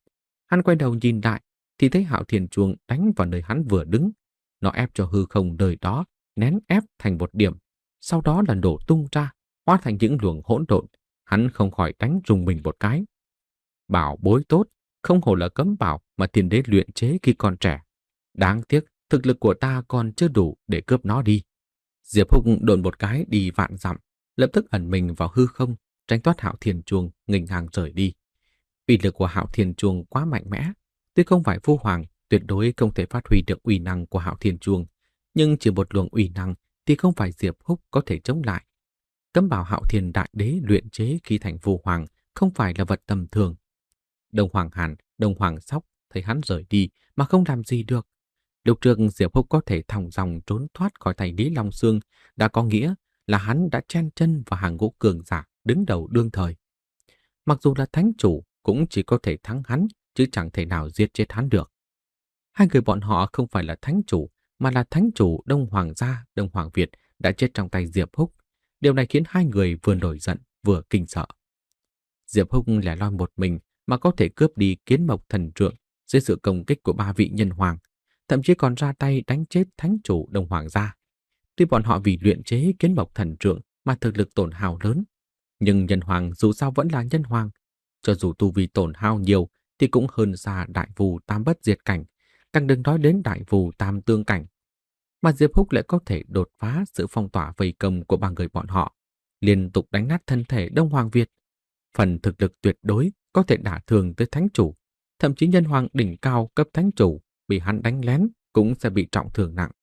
Hắn quay đầu nhìn lại, thì thấy Hạo Thiên Chuông đánh vào nơi hắn vừa đứng. Nó ép cho hư không đời đó, nén ép thành một điểm, sau đó là nổ tung ra, hóa thành những luồng hỗn độn. Hắn không khỏi đánh rùng mình một cái. Bảo bối tốt, không hổ là cấm bảo mà thiên đế luyện chế khi còn trẻ. Đáng tiếc, thực lực của ta còn chưa đủ để cướp nó đi. Diệp Húc độn một cái đi vạn dặm, lập tức ẩn mình vào hư không, tránh thoát Hạo Thiên Chuông, nghênh ngang rời đi. Uy lực của Hạo Thiên Chuông quá mạnh mẽ, tuy không phải Phu Hoàng, tuyệt đối không thể phát huy được uy năng của Hạo Thiên Chuông, nhưng chỉ một luồng uy năng thì không phải Diệp Húc có thể chống lại. Cấm bảo Hạo Thiên Đại Đế luyện chế khi thành Phu Hoàng không phải là vật tầm thường. Đông Hoàng Hàn, Đông Hoàng Sóc thấy hắn rời đi mà không làm gì được. Lúc trước Diệp Húc có thể thòng dòng trốn thoát khỏi thành Lý Long Xương đã có nghĩa là hắn đã chen chân vào hàng ngũ cường giả đứng đầu đương thời. Mặc dù là thánh chủ cũng chỉ có thể thắng hắn chứ chẳng thể nào giết chết hắn được. Hai người bọn họ không phải là thánh chủ mà là thánh chủ Đông Hoàng gia, Đông Hoàng Việt đã chết trong tay Diệp Húc. Điều này khiến hai người vừa nổi giận vừa kinh sợ. Diệp Húc lẻ loi một mình mà có thể cướp đi kiến mộc thần trượng dưới sự công kích của ba vị nhân hoàng, thậm chí còn ra tay đánh chết thánh chủ Đông Hoàng gia. Tuy bọn họ vì luyện chế kiến mộc thần trượng mà thực lực tổn hao lớn, nhưng nhân hoàng dù sao vẫn là nhân hoàng. Cho dù tu vi tổn hao nhiều thì cũng hơn xa đại vù tam bất diệt cảnh, càng đừng nói đến đại vù tam tương cảnh. Mà Diệp Húc lại có thể đột phá sự phong tỏa vây công của ba người bọn họ, liên tục đánh nát thân thể Đông Hoàng Việt. Phần thực lực tuyệt đối có thể đả thương tới thánh chủ, thậm chí nhân hoàng đỉnh cao cấp thánh chủ bị hắn đánh lén cũng sẽ bị trọng thương nặng.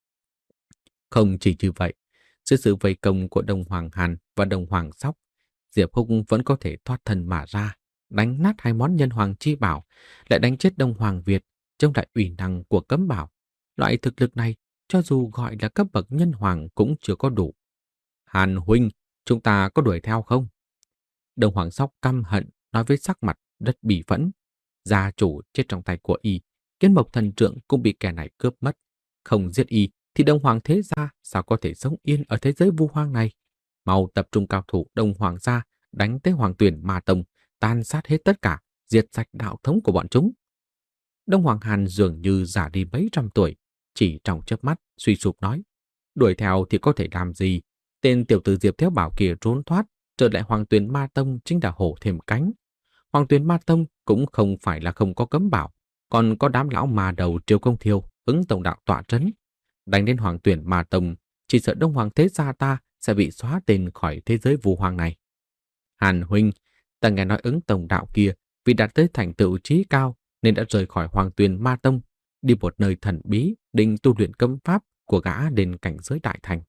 Không chỉ như vậy, dưới sự vây công của Đông Hoàng Hàn và Đông Hoàng Sóc, Diệp Húc vẫn có thể thoát thân mà ra, đánh nát hai món nhân hoàng chi bảo, lại đánh chết Đông Hoàng Việt, chống lại ủy năng của cấm bảo. Loại thực lực này, cho dù gọi là cấp bậc nhân hoàng cũng chưa có đủ. Hàn huynh, chúng ta có đuổi theo không? Đông Hoàng Sóc căm hận nói với sắc mặt rất bỉ phẫn. Gia chủ chết trong tay của y, kiến mộc thần trượng cũng bị kẻ này cướp mất. Không giết y thì Đông Hoàng thế gia sao có thể sống yên ở thế giới vu hoang này? Mau tập trung cao thủ Đông Hoàng gia, đánh tới Hoàng Tuyển Ma Tông, tàn sát hết tất cả, diệt sạch đạo thống của bọn chúng. Đông Hoàng Hàn dường như già đi mấy trăm tuổi, chỉ trong chớp mắt suy sụp nói: đuổi theo thì có thể làm gì? Tên tiểu tử Diệp Thiếu Bảo kia trốn thoát, trở lại Hoàng Tuyển Ma Tông chính là hổ thêm cánh. Hoàng Tuyển Ma Tông cũng không phải là không có cấm bảo, còn có đám lão ma đầu Triều Công Thiêu, ứng tổng đạo tọa trấn. Đánh đến Hoàng Tuyển Ma Tông, chỉ sợ Đông Hoàng thế gia ta sẽ bị xóa tên khỏi thế giới vu hoang này. Hàn huynh, ta nghe nói ứng tổng đạo kia vì đạt tới thành tựu trí cao nên đã rời khỏi Hoàng Tuyển Ma Tông, đi một nơi thần bí định tu luyện cấm pháp của gã đến cảnh giới đại thành.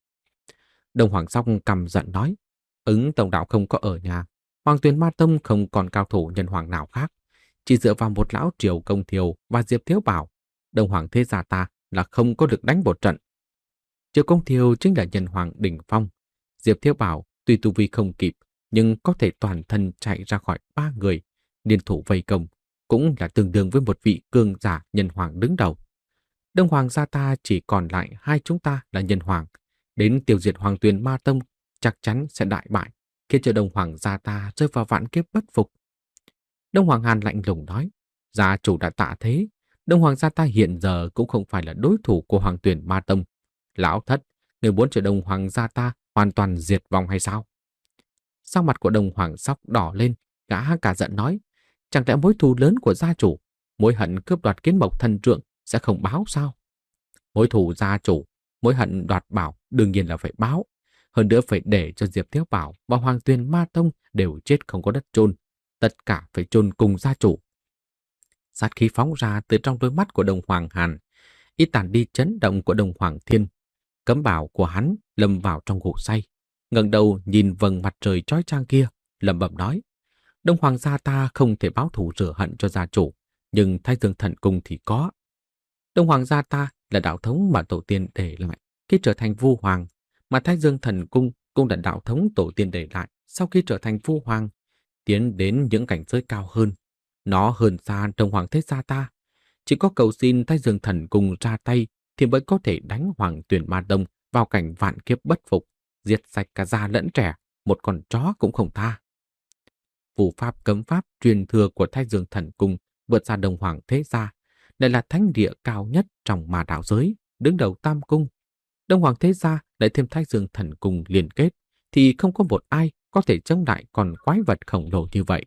Đông Hoàng Sóc căm giận nói: ứng tổng đạo không có ở nhà, Hoàng Tuyển Ma Tông không còn cao thủ nhân hoàng nào khác, chỉ dựa vào một lão Triều Công Thiêu và Diệp Thiếu Bảo, Đông Hoàng thế gia ta là không có được đánh một trận. Triều Công Thiêu chính là nhân hoàng đỉnh phong. Diệp Thiếu Bảo tuy tu vi không kịp, nhưng có thể toàn thân chạy ra khỏi ba người, liên thủ vây công, cũng là tương đương với một vị cường giả nhân hoàng đứng đầu. Đông Hoàng gia ta chỉ còn lại hai chúng ta là nhân hoàng, đến tiêu diệt Hoàng Tuyển Ma Tông chắc chắn sẽ đại bại, khiến cho Đông Hoàng gia ta rơi vào vạn kiếp bất phục. Đông Hoàng Hàn lạnh lùng nói: gia chủ đã tạ thế, Đông Hoàng gia ta hiện giờ cũng không phải là đối thủ của Hoàng Tuyển Ma Tông. Lão thất, người muốn cho Đông Hoàng gia ta hoàn toàn diệt vong hay sao? Sắc mặt của Đông Hoàng Sóc đỏ lên, gã cả giận nói: chẳng lẽ mối thù lớn của gia chủ, mối hận cướp đoạt kiến mộc thần trượng sẽ không báo sao? Mối thù gia chủ, mối hận đoạt bảo đương nhiên là phải báo, hơn nữa phải để cho Diệp Thiếu Bảo và Hoàng Tuyển Ma Tông đều chết không có đất chôn, tất cả phải chôn cùng gia chủ. Sát khí phóng ra từ trong đôi mắt của Đông Hoàng Hàn, y tàn đi chấn động của Đông Hoàng Thiên. Cấm bảo của hắn lâm vào trong ngủ say, ngẩng đầu nhìn vầng mặt trời chói chang kia, lẩm bẩm nói: Đông Hoàng gia ta không thể báo thù rửa hận cho gia chủ, nhưng Thái Dương Thần Cung thì có. Đông Hoàng gia ta là đạo thống mà tổ tiên để lại khi trở thành Vu Hoàng, mà Thái Dương Thần Cung cũng là đạo thống tổ tiên để lại sau khi trở thành Vu Hoàng, tiến đến những cảnh giới cao hơn. Nó hơn xa Đông Hoàng thế gia ta, Chỉ có cầu xin Thái Dương Thần Cung ra tay thì mới có thể đánh Hoàng Tuyền Ma Tông vào cảnh vạn kiếp bất phục, diệt sạch cả già lẫn trẻ, một con chó cũng không tha. Phù pháp cấm pháp truyền thừa của Thái Dương Thần Cung vượt xa Đông Hoàng thế gia, lại là thánh địa cao nhất trong ma đạo giới, đứng đầu tam cung. Đông Hoàng thế gia lại thêm Thái Dương Thần Cung liên kết, thì không có một ai có thể chống lại con quái vật khổng lồ như vậy.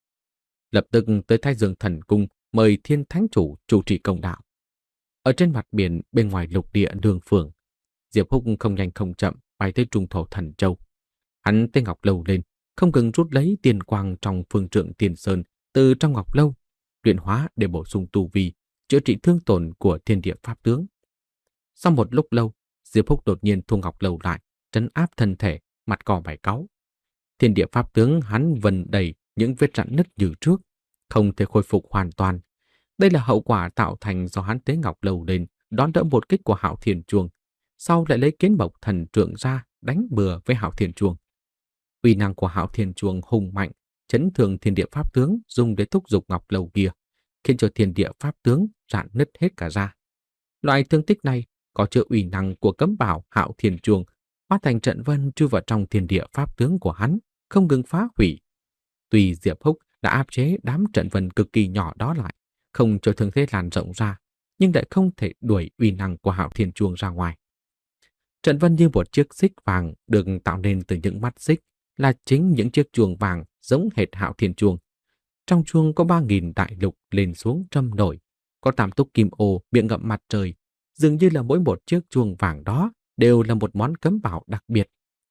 Lập tức tới Thái Dương Thần Cung mời Thiên Thánh Chủ chủ trì công đạo. Ở trên mặt biển bên ngoài lục địa đường phường, Diệp Húc không nhanh không chậm bay tới trung thổ Thần Châu. Hắn tay ngọc lâu lên, không ngừng rút lấy tiền quang trong phương trượng tiền sơn từ trong ngọc lâu, luyện hóa để bổ sung tu vi, chữa trị thương tổn của thiên địa pháp tướng. Sau một lúc lâu, Diệp Húc đột nhiên thu ngọc lâu lại, trấn áp thân thể, mặt cò bảy cáu. Thiên địa pháp tướng hắn vần đầy những vết rạn nứt như trước, không thể khôi phục hoàn toàn. Đây là hậu quả tạo thành do hắn tế ngọc lâu lên đón đỡ một kích của Hạo Thiên Chuông, sau lại lấy kiến bộc thần trượng ra đánh bừa với Hạo Thiên Chuông. Uy năng của Hạo Thiên Chuông hùng mạnh, chấn thường thiên địa pháp tướng dùng để thúc giục ngọc lâu kia, khiến cho thiên địa pháp tướng rạn nứt hết cả ra. Loại thương tích này có chứa uy năng của cấm bảo Hạo Thiên Chuông, hóa thành trận vân chui vào trong thiên địa pháp tướng của hắn, không ngừng phá hủy. Tuy Diệp Húc đã áp chế đám trận vân cực kỳ nhỏ đó lại, không cho thương thế lan rộng ra, nhưng lại không thể đuổi uy năng của Hạo Thiên Chuông ra ngoài. Trận vân như một chiếc xích vàng được tạo nên từ những mắt xích, là chính những chiếc chuông vàng giống hệt Hạo Thiên Chuông. Trong chuông có ba nghìn đại lục lên xuống trâm nổi, có tam túc kim ô miệng ngậm mặt trời, dường như là mỗi một chiếc chuông vàng đó đều là một món cấm bảo đặc biệt.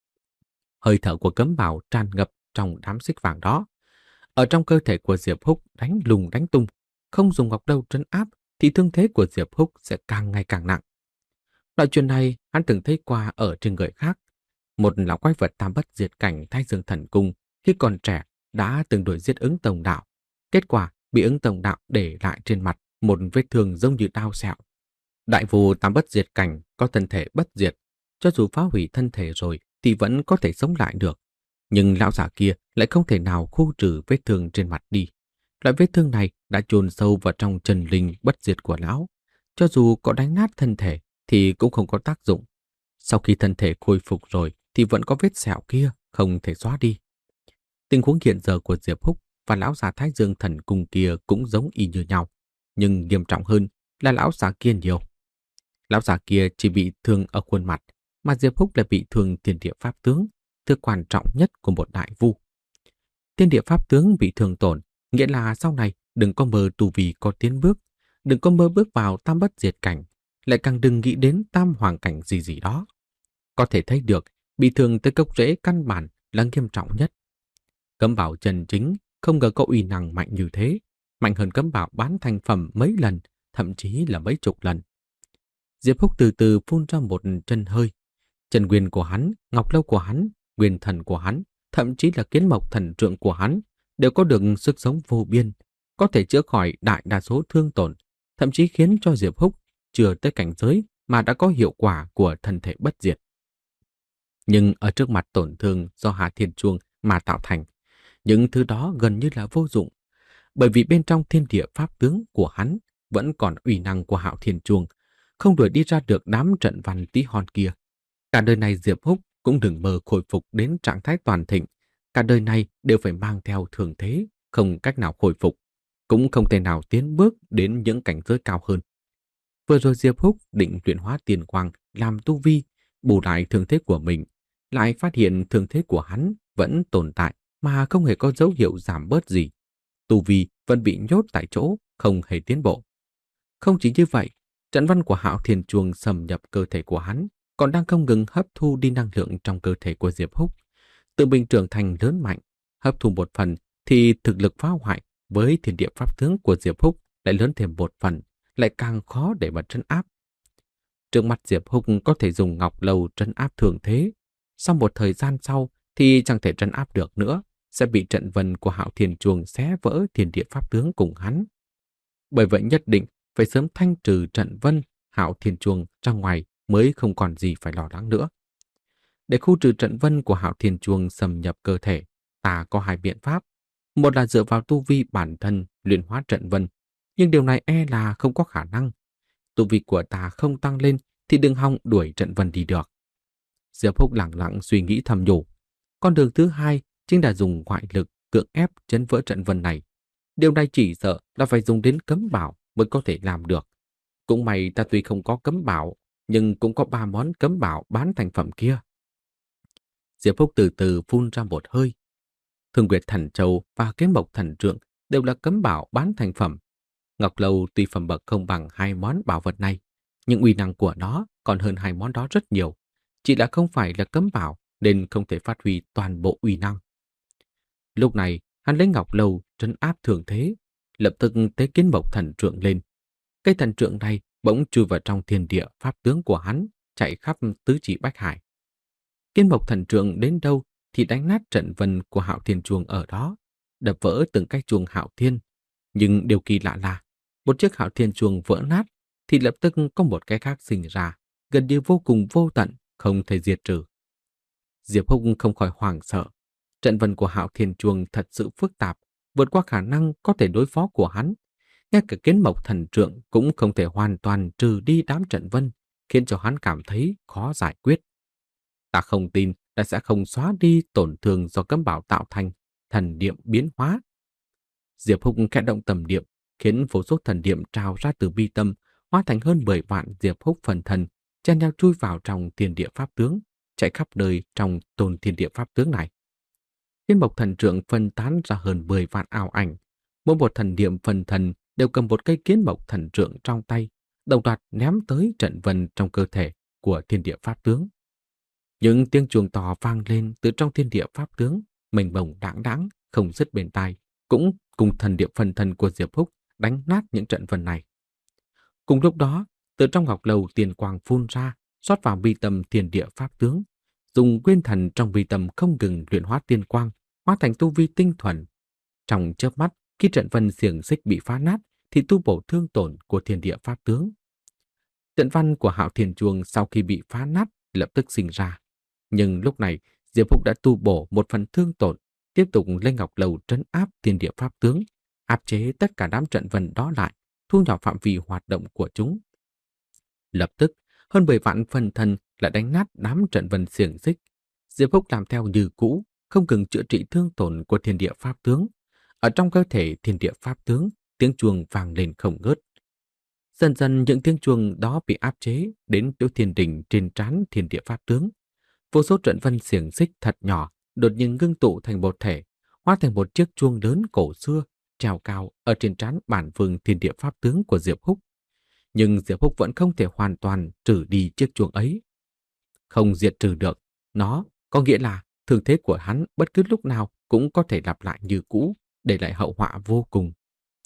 Hơi thở của cấm bảo tràn ngập trong đám xích vàng đó. Ở trong cơ thể của Diệp Húc đánh lùng đánh tung, không dùng ngọc lâu trấn áp thì thương thế của Diệp Húc sẽ càng ngày càng nặng. Loại chuyện này hắn từng thấy qua ở trên người khác. Một lão quái vật tam bất diệt cảnh Thái Dương Thần Cung khi còn trẻ đã từng đuổi giết ứng tổng đạo. Kết quả bị ứng tổng đạo để lại trên mặt một vết thương giống như đao sẹo. Đại phù tam bất diệt cảnh có thân thể bất diệt, cho dù phá hủy thân thể rồi thì vẫn có thể sống lại được. Nhưng lão giả kia lại không thể nào khu trừ vết thương trên mặt đi. Loại vết thương này đã chôn sâu vào trong chân linh bất diệt của lão. Cho dù có đánh nát thân thể thì cũng không có tác dụng. Sau khi thân thể khôi phục rồi thì vẫn có vết sẹo kia không thể xóa đi. Tình huống hiện giờ của Diệp Húc và lão già Thái Dương Thần Cung kia cũng giống y như nhau, nhưng nghiêm trọng hơn là lão già kia nhiều. Lão già kia chỉ bị thương ở khuôn mặt, mà Diệp Húc lại bị thương thiên địa pháp tướng, thứ quan trọng nhất của một đại vu. Thiên địa pháp tướng bị thương tổn, nghĩa là sau này đừng có mơ tu vi có tiến bước, đừng có mơ bước vào tam bất diệt cảnh, lại càng đừng nghĩ đến tam hoàng cảnh gì gì đó. Có thể thấy được, bị thương tới gốc rễ căn bản là nghiêm trọng nhất. Cấm bảo chân chính không ngờ có uy năng mạnh như thế, mạnh hơn cấm bảo bán thành phẩm mấy lần, thậm chí là mấy chục lần. Diệp Húc từ từ phun ra một chân hơi. Chân nguyên của hắn, ngọc lâu của hắn, nguyên thần của hắn, thậm chí là kiến mộc thần trượng của hắn đều có được sức sống vô biên, có thể chữa khỏi đại đa số thương tổn, thậm chí khiến cho Diệp Húc chưa tới cảnh giới mà đã có hiệu quả của thân thể bất diệt. Nhưng ở trước mặt tổn thương do Hạ Thiên Chuông mà tạo thành, những thứ đó gần như là vô dụng, bởi vì bên trong thiên địa pháp tướng của hắn vẫn còn uy năng của Hạo Thiên Chuông, không đuổi đi ra được đám trận văn tí hon kia. Cả đời này Diệp Húc cũng đừng mơ khôi phục đến trạng thái toàn thịnh, cả đời này đều phải mang theo thường thế, không cách nào khôi phục, cũng không thể nào tiến bước đến những cảnh giới cao hơn. Vừa rồi Diệp Húc định luyện hóa tiền quang làm tu vi, bù lại thương thế của mình, lại phát hiện thương thế của hắn vẫn tồn tại mà không hề có dấu hiệu giảm bớt gì. Tu vi vẫn bị nhốt tại chỗ, không hề tiến bộ. Không chỉ như vậy, trận văn của Hạo Thiên Chuông xâm nhập cơ thể của hắn, còn đang không ngừng hấp thu đi năng lượng trong cơ thể của Diệp Húc. Tự mình trưởng thành lớn mạnh, hấp thu một phần thì thực lực phá hoại với thiên địa pháp tướng của Diệp Húc lại lớn thêm một phần, lại càng khó để mà trấn áp. Trước mặt Diệp Húc có thể dùng ngọc lâu trấn áp thường thế, sau một thời gian sau thì chẳng thể trấn áp được nữa, sẽ bị trận vân của Hạo Thiên Chuông xé vỡ thiên địa pháp tướng cùng hắn. Bởi vậy nhất định phải sớm thanh trừ trận vân Hạo Thiên Chuông ra ngoài mới không còn gì phải lo lắng nữa. Để khu trừ trận vân của Hạo Thiên Chuông xâm nhập cơ thể, ta có hai biện pháp. Một là dựa vào tu vi bản thân luyện hóa trận vân, Nhưng điều này e là không có khả năng. Tu vi của ta không tăng lên thì đừng hòng đuổi Trận Vân đi được. Diệp Húc lặng lặng suy nghĩ thầm nhủ. Con đường thứ hai chính là dùng ngoại lực cưỡng ép chấn vỡ Trận Vân này. Điều này chỉ sợ là phải dùng đến cấm bảo mới có thể làm được. Cũng may ta tuy không có cấm bảo, nhưng cũng có ba món cấm bảo bán thành phẩm kia. Diệp Húc từ từ phun ra một hơi. Thương Nguyệt Thần Châu và Kiến Mộc Thần Trượng đều là cấm bảo bán thành phẩm. Ngọc Lâu tuy phẩm bậc không bằng hai món bảo vật này, nhưng uy năng của nó còn hơn hai món đó rất nhiều. Chỉ là không phải là cấm bảo nên không thể phát huy toàn bộ uy năng. Lúc này, hắn lấy Ngọc Lâu trấn áp thường thế, lập tức tế Kiến Mộc Thần Trượng lên. Cây thần trượng này bỗng chui vào trong thiên địa pháp tướng của hắn, chạy khắp tứ chỉ bách hải. Kiến Mộc Thần Trượng đến đâu thì đánh nát trận vân của Hạo Thiên Chuông ở đó, đập vỡ từng cái chuông Hạo Thiên. Nhưng điều kỳ lạ là, một chiếc Hạo Thiên Chuông vỡ nát thì lập tức có một cái khác sinh ra, gần như vô cùng vô tận, không thể diệt trừ. Diệp Húc không khỏi hoảng sợ. Trận vân của Hạo Thiên Chuông thật sự phức tạp, vượt qua khả năng có thể đối phó của hắn. Ngay cả Kiến Mộc Thần Trượng cũng không thể hoàn toàn trừ đi đám trận vân, khiến cho hắn cảm thấy khó giải quyết. Ta không tin là sẽ không xóa đi tổn thương do cấm bảo tạo thành, thần niệm biến hóa. Diệp Húc khẽ động tầm niệm, khiến vô số thần niệm trào ra từ bi tâm, hóa thành hơn mười vạn Diệp Húc phần thần, chen nhau chui vào trong thiên địa pháp tướng, chạy khắp nơi trong tôn thiên địa pháp tướng này. Kiến Mộc Thần Trượng phân tán ra hơn mười vạn ảo ảnh, mỗi một thần niệm phần thần đều cầm một cây Kiến Mộc Thần Trượng trong tay, đồng loạt ném tới trận vân trong cơ thể của thiên địa pháp tướng. Những tiếng chuông to vang lên từ trong thiên địa pháp tướng, mênh mông đãng đãng không dứt bên tai, cũng cùng thần niệm phần thần của Diệp Húc đánh nát những trận vân này. Cùng lúc đó, từ trong ngọc lầu tiền quang phun ra, rót vào bi tâm thiên địa pháp tướng, dùng nguyên thần trong bi tâm không ngừng luyện hóa tiên quang, hóa thành tu vi tinh thuần. Trong chớp mắt, khi trận vân xiềng xích bị phá nát, thì tu bổ thương tổn của thiên địa pháp tướng. Trận văn của Hạo Thiên Chuông sau khi bị phá nát lập tức sinh ra, nhưng lúc này Diệp Húc đã tu bổ một phần thương tổn, tiếp tục lên ngọc lầu trấn áp thiên địa pháp tướng, áp chế tất cả đám trận vân đó lại, thu nhỏ phạm vi hoạt động của chúng. Lập tức, hơn mười vạn phần thân lại đánh nát đám trận vân xiềng xích. Diệp Húc làm theo như cũ, không ngừng chữa trị thương tổn của thiên địa pháp tướng. Ở trong cơ thể thiên địa pháp tướng, tiếng chuông vang lên không ngớt. Dần dần những tiếng chuông đó bị áp chế đến chỗ thiên đình trên trán thiên địa pháp tướng. Vô số trận vân xiềng xích thật nhỏ đột nhiên ngưng tụ thành một thể, hóa thành một chiếc chuông lớn cổ xưa treo cao ở trên trán bản vương thiên địa pháp tướng của Diệp Húc. Nhưng Diệp Húc vẫn không thể hoàn toàn trừ đi chiếc chuông ấy. Không diệt trừ được nó, có nghĩa là thương thế của hắn bất cứ lúc nào cũng có thể lặp lại như cũ, để lại hậu họa vô cùng.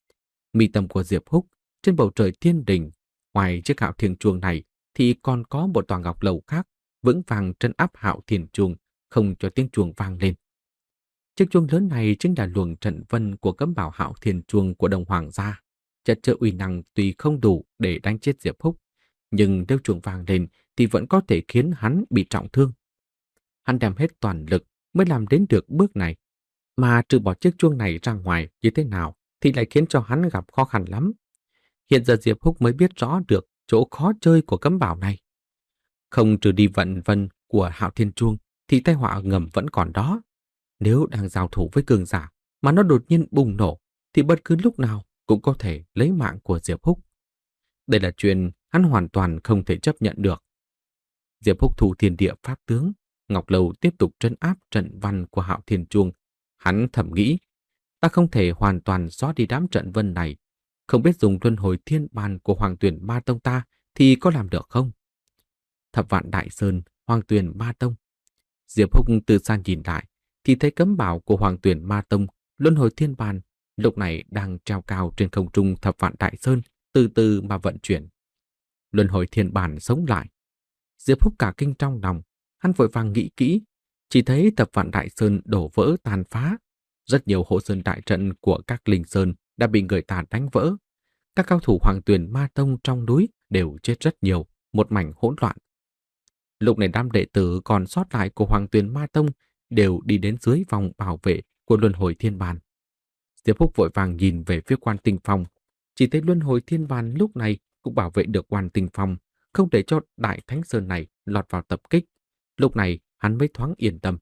Mi tâm của Diệp Húc trên bầu trời thiên đình, ngoài chiếc Hạo Thiên Chuông này thì còn có một tòa ngọc lầu khác vững vàng trấn áp Hạo Thiên Chuông, không cho tiếng chuông vang lên. Chiếc chuông lớn này chính là luồng trận vân của cấm bảo Hạo Thiên Chuông của Đông Hoàng gia. Chất chứa uy năng tuy không đủ để đánh chết Diệp Húc, nhưng nếu chuông vang lên thì vẫn có thể khiến hắn bị trọng thương. Hắn đem hết toàn lực mới làm đến được bước này, mà trừ bỏ chiếc chuông này ra ngoài như thế nào thì lại khiến cho hắn gặp khó khăn lắm. Hiện giờ Diệp Húc mới biết rõ được chỗ khó chơi của cấm bảo này. Không trừ đi vận vân của Hạo Thiên Chuông thì tai họa ngầm vẫn còn đó. Nếu đang giao thủ với cường giả mà nó đột nhiên bùng nổ thì bất cứ lúc nào cũng có thể lấy mạng của Diệp Húc. Đây là chuyện hắn hoàn toàn không thể chấp nhận được. Diệp Húc thu thiên địa pháp tướng, ngọc lầu tiếp tục trấn áp trận văn của Hạo Thiên Chuông. Hắn thầm nghĩ, ta không thể hoàn toàn xóa đi đám trận vân này, không biết dùng luân hồi thiên bàn của Hoàng Tuyển Ma Tông ta thì có làm được không? Thập Vạn Đại Sơn, Hoàng Tuyển Ma Tông. Diệp Húc từ xa nhìn lại thì thấy cấm bảo của Hoàng Tuyển Ma Tông, luân hồi thiên bàn lúc này đang treo cao trên không trung Thập Vạn Đại Sơn, từ từ mà vận chuyển. Luân hồi thiên bàn sống lại. Diệp Húc cả kinh trong lòng, hắn vội vàng nghĩ kỹ, chỉ thấy Thập Vạn Đại Sơn đổ vỡ tàn phá. Rất nhiều hộ sơn đại trận của các linh sơn đã bị người ta đánh vỡ. Các cao thủ Hoàng Tuyển Ma Tông trong núi đều chết rất nhiều, một mảnh hỗn loạn. Lúc này đám đệ tử còn sót lại của Hoàng Tuyển Ma Tông đều đi đến dưới vòng bảo vệ của luân hồi thiên bàn. Diệp Húc vội vàng nhìn về phía Quan Tinh Phong. Chỉ thấy luân hồi thiên bàn lúc này cũng bảo vệ được Quan Tinh Phong, không để cho Đại Thánh Sơn này lọt vào tập kích. Lúc này hắn mới thoáng yên tâm.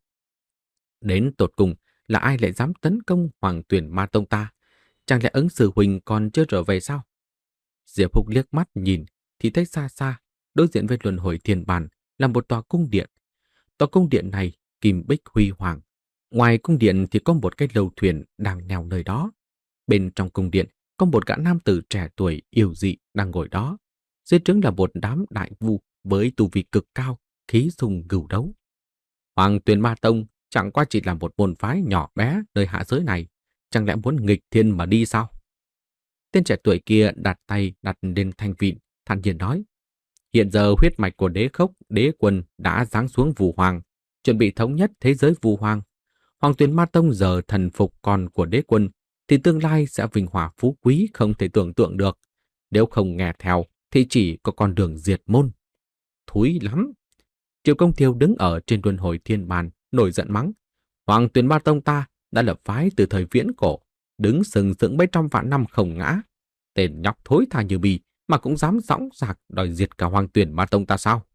Đến tột cùng là ai lại dám tấn công Hoàng Tuyển Ma Tông ta? Chẳng lẽ ứng sư huynh còn chưa trở về sao? Diệp Húc liếc mắt nhìn thì thấy xa xa, đối diện với luân hồi thiên bàn là một tòa cung điện. Tòa cung điện này kim bích huy hoàng. Ngoài cung điện thì có một cái lầu thuyền đang neo nơi đó. Bên trong cung điện có một gã nam tử trẻ tuổi yêu dị đang ngồi đó. Dưới trướng là một đám đại vu với tu vi cực cao, khí sùng gửu đấu. Hoàng Tuyền Ma Tông chẳng qua chỉ là một môn phái nhỏ bé nơi hạ giới này, chẳng lẽ muốn nghịch thiên mà đi sao? Tên trẻ tuổi kia đặt tay đặt lên thanh vịn, thản nhiên nói: hiện giờ huyết mạch của đế khốc, đế quân đã giáng xuống Vũ Hoàng, chuẩn bị thống nhất thế giới Vũ Hoàng. Hoàng Tuyền Ma Tông giờ thần phục con của đế quân, thì tương lai sẽ vinh hòa phú quý không thể tưởng tượng được. Nếu không nghe theo, thì chỉ có con đường diệt môn. Thúi lắm! Triệu Công Thiêu đứng ở trên luân hồi thiên bàn, nổi giận mắng: Hoàng Tuyền Ma Tông ta đã lập phái từ thời viễn cổ, đứng sừng sững mấy trăm vạn năm không ngã. Tên nhóc thối tha như bì mà cũng dám dõng dạc đòi diệt cả Hoàng Tuyền Ma Tông ta sao?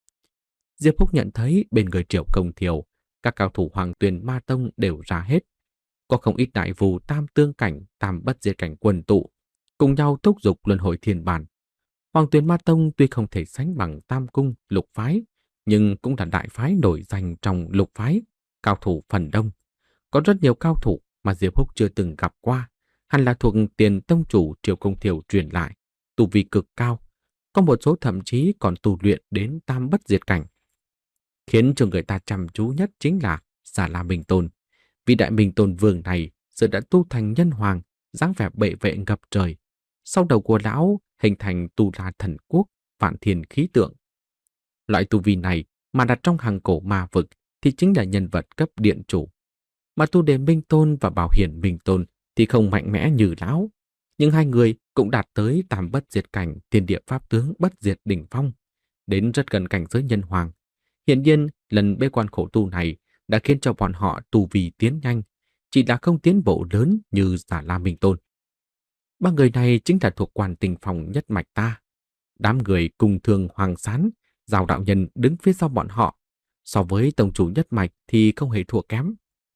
Diệp Húc nhận thấy bên người Triệu Công Thiêu, các cao thủ Hoàng Tuyền Ma Tông đều ra hết. Có không ít đại vù tam tương cảnh, tam bất diệt cảnh quần tụ, cùng nhau thúc giục luân hồi thiên bản. Hoàng Tuyền Ma Tông tuy không thể sánh bằng tam cung, lục phái, nhưng cũng là đại phái nổi danh trong lục phái, cao thủ phần đông. Có rất nhiều cao thủ mà Diệp Húc chưa từng gặp qua, hẳn là thuộc tiền tông chủ Triệu Công Thiêu truyền lại, tu vi cực cao, có một số thậm chí còn tu luyện đến tam bất diệt cảnh. Khiến cho người ta chăm chú nhất chính là Xà La Minh Tôn. Vị đại Minh Tôn vương này giờ đã tu thành nhân hoàng, dáng vẻ bệ vệ ngập trời. Sau đầu của lão hình thành Tu La Thần Quốc, vạn thiên khí tượng. Loại tu vi này mà đặt trong hàng cổ ma vực thì chính là nhân vật cấp điện chủ. Mà Tu Đề Minh Tôn và Bảo Hiển Minh Tôn thì không mạnh mẽ như lão, nhưng hai người cũng đạt tới tam bất diệt cảnh, thiên địa pháp tướng bất diệt đỉnh phong, đến rất gần cảnh giới nhân hoàng. Hiện nhiên, lần bế quan khổ tu này đã khiến cho bọn họ tu vi tiến nhanh, chỉ là không tiến bộ lớn như Xà La Minh Tôn. Ba người này chính là thuộc Quan Tinh Phong nhất mạch ta. Đám người cùng thường Hoàng Sán, Giào đạo nhân đứng phía sau bọn họ, so với tông chủ nhất mạch thì không hề thua kém.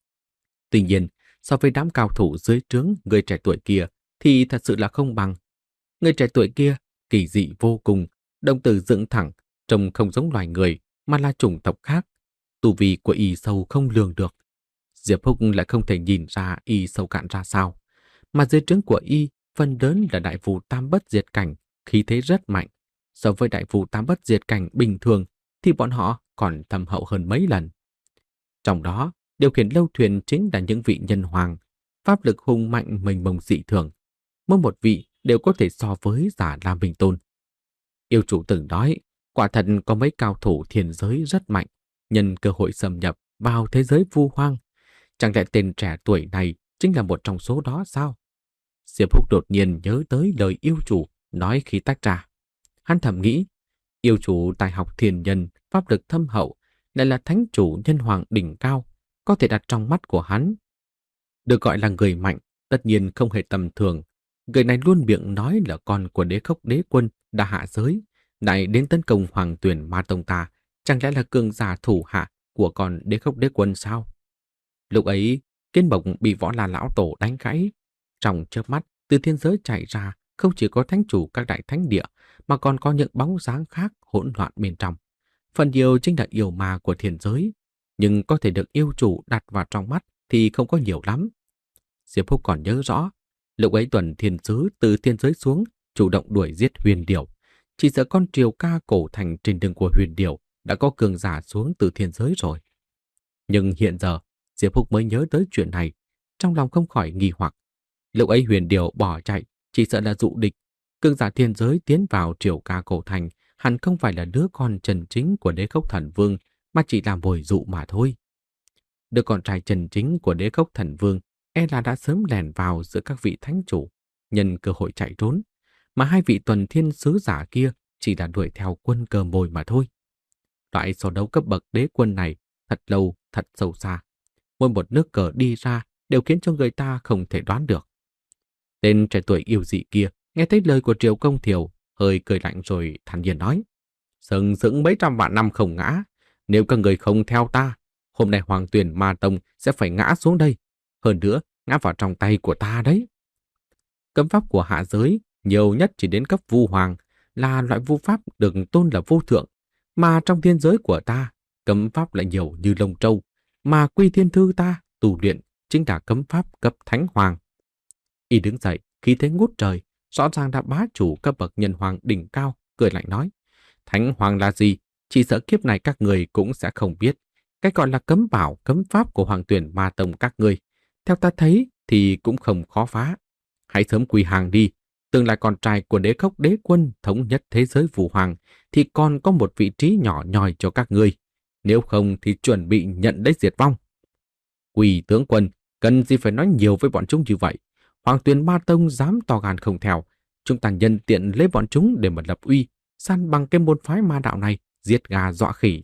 Tuy nhiên, so với đám cao thủ dưới trướng người trẻ tuổi kia thì thật sự là không bằng. Người trẻ tuổi kia kỳ dị vô cùng, đồng tử dựng thẳng, trông không giống loài người mà là chủng tộc khác. Tu vi của y sâu không lường được. Diệp Húc lại không thể nhìn ra y sâu cạn ra sao. Mà dưới trướng của y phần lớn là đại phù tam bất diệt cảnh, khí thế rất mạnh. So với đại phù tam bất diệt cảnh bình thường thì bọn họ còn thâm hậu hơn mấy lần. Trong đó, điều khiển lâu thuyền chính là những vị nhân hoàng, pháp lực hùng mạnh mênh mông dị thường. Mỗi một vị đều có thể so với Xà La Minh Tôn. Yêu chủ từng nói, quả thật có mấy cao thủ thiên giới rất mạnh, nhân cơ hội xâm nhập vào thế giới vu hoang. Chẳng lẽ tên trẻ tuổi này chính là một trong số đó sao? Diệp Húc đột nhiên nhớ tới lời yêu chủ nói khi tách ra. Hắn thầm nghĩ, yêu chủ tài học thiên nhân, pháp lực thâm hậu, lại là thánh chủ nhân hoàng đỉnh cao, có thể đặt trong mắt của hắn. Được gọi là người mạnh, tất nhiên không hề tầm thường. Người này luôn miệng nói là con của đế khốc đế quân đã hạ giới, lại đến tấn công Hoàng Tuyền Ma Tông ta, chẳng lẽ là cường giả thủ hạ của con đế khốc đế quân sao? Lúc ấy, Kiến Bộc bị Võ La lão tổ đánh gãy. Trong chớp mắt, từ thiên giới chạy ra, không chỉ có thánh chủ các đại thánh địa, mà còn có những bóng dáng khác hỗn loạn bên trong. Phần nhiều chính là yêu ma của thiên giới, nhưng có thể được yêu chủ đặt vào trong mắt thì không có nhiều lắm. Diệp Húc còn nhớ rõ, lúc ấy Tuần Thiên Sứ từ thiên giới xuống, chủ động đuổi giết Huyền Điểu. Chỉ sợ con triều ca cổ thành trên đường của Huyền Điểu đã có cường giả xuống từ thiên giới rồi. Nhưng hiện giờ, Diệp Húc mới nhớ tới chuyện này, trong lòng không khỏi nghi hoặc. Lúc ấy Huyền Điểu bỏ chạy, chỉ sợ là dụ địch. Cường giả thiên giới tiến vào triều ca cổ thành, hẳn không phải là đứa con chân chính của đế khốc thần vương, mà chỉ là mồi dụ mà thôi. Đứa con trai chân chính của đế khốc thần vương e là đã sớm lèn vào giữa các vị thánh chủ, nhân cơ hội chạy trốn, mà hai vị tuần thiên sứ giả kia chỉ là đuổi theo quân cờ mồi mà thôi. Loại so đấu cấp bậc đế quân này thật lâu, thật sâu xa. Mỗi một nước cờ đi ra đều khiến cho người ta không thể đoán được. Tên trẻ tuổi yêu dị kia Nghe thấy lời của Triệu Công Thiều, hơi cười lạnh rồi thản nhiên nói. Sừng sững mấy trăm vạn năm không ngã. Nếu các người không theo ta, hôm nay Hoàng Tuyền Ma Tông sẽ phải ngã xuống đây. Hơn nữa, ngã vào trong tay của ta đấy. Cấm pháp của hạ giới nhiều nhất chỉ đến cấp vu hoàng, là loại vu pháp được tôn là vô thượng. Mà trong thiên giới của ta, cấm pháp lại nhiều như lông trâu. Mà Quy Thiên Thư ta tu luyện chính là cấm pháp cấp thánh hoàng. Y đứng dậy, khí thế ngút trời, rõ ràng đã bá chủ cấp bậc nhân hoàng đỉnh cao, cười lạnh nói. Thánh hoàng là gì? Chỉ sợ kiếp này các người cũng sẽ không biết. Cái gọi là cấm bảo, cấm pháp của Hoàng Tuyển Ma Tông các người, theo ta thấy thì cũng không khó phá. Hãy sớm quỳ hàng đi, tương lai con trai của đế khốc đế quân thống nhất thế giới vũ hoàng thì còn có một vị trí nhỏ nhoi cho các ngươi. Nếu không thì chuẩn bị nhận lấy diệt vong. Quỳ tướng quân, cần gì phải nói nhiều với bọn chúng như vậy? Hoàng Tuyền Ma Tông dám to gan không theo, chúng ta nhân tiện lấy bọn chúng để mà lập uy, san bằng cái môn phái ma đạo này, giết gà dọa khỉ.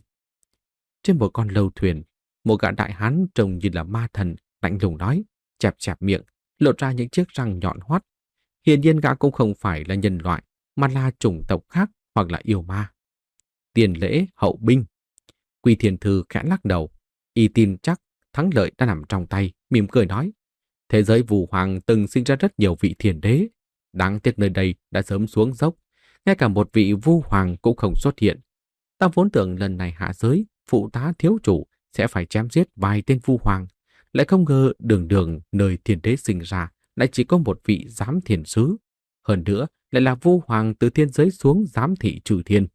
Trên một con lâu thuyền, một gã đại hán trông như là ma thần, lạnh lùng nói, chẹp chẹp miệng, lộ ra những chiếc răng nhọn hoắt. Hiển nhiên gã cũng không phải là nhân loại, mà là chủng tộc khác hoặc là yêu ma. Tiền lễ hậu binh. Quy Thiên Thư khẽ lắc đầu, y tin chắc thắng lợi đã nằm trong tay, mỉm cười nói. Thế giới Vũ Hoàng từng sinh ra rất nhiều vị thiền đế, đáng tiếc nơi đây đã sớm xuống dốc, ngay cả một vị Vu Hoàng cũng không xuất hiện. Ta vốn tưởng lần này hạ giới, phụ tá thiếu chủ sẽ phải chém giết vài tên Vu Hoàng, lại không ngờ đường đường nơi thiền đế sinh ra lại chỉ có một vị giám thiền sứ, hơn nữa lại là Vu Hoàng từ thiên giới xuống giám thị trừ thiên.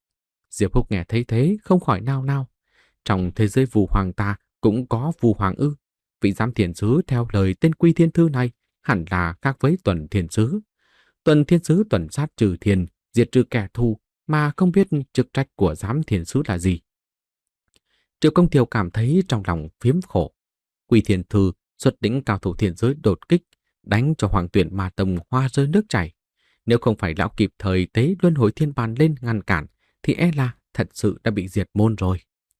Diệp Húc nghe thấy thế không khỏi nao nao. Trong thế giới Vu Hoàng ta cũng có Vu Hoàng ư? Vị giám thiền sứ theo lời tên Quy Thiên Thư này hẳn là khác với Tuần Thiên Sứ. Tuần Thiên Sứ tuần sát trừ thiên, diệt trừ kẻ thù, mà không biết chức trách của giám thiền sứ là gì. Triệu Công Thiều cảm thấy trong lòng phiếm khổ. Quy Thiên Thư xuất lĩnh cao thủ thiên giới đột kích, đánh cho Hoàng Tuyển Ma Tông hoa rơi nước chảy. Nếu không phải lão kịp thời tế luân hồi thiên bàn lên ngăn cản, thì e là thật sự đã bị diệt môn rồi.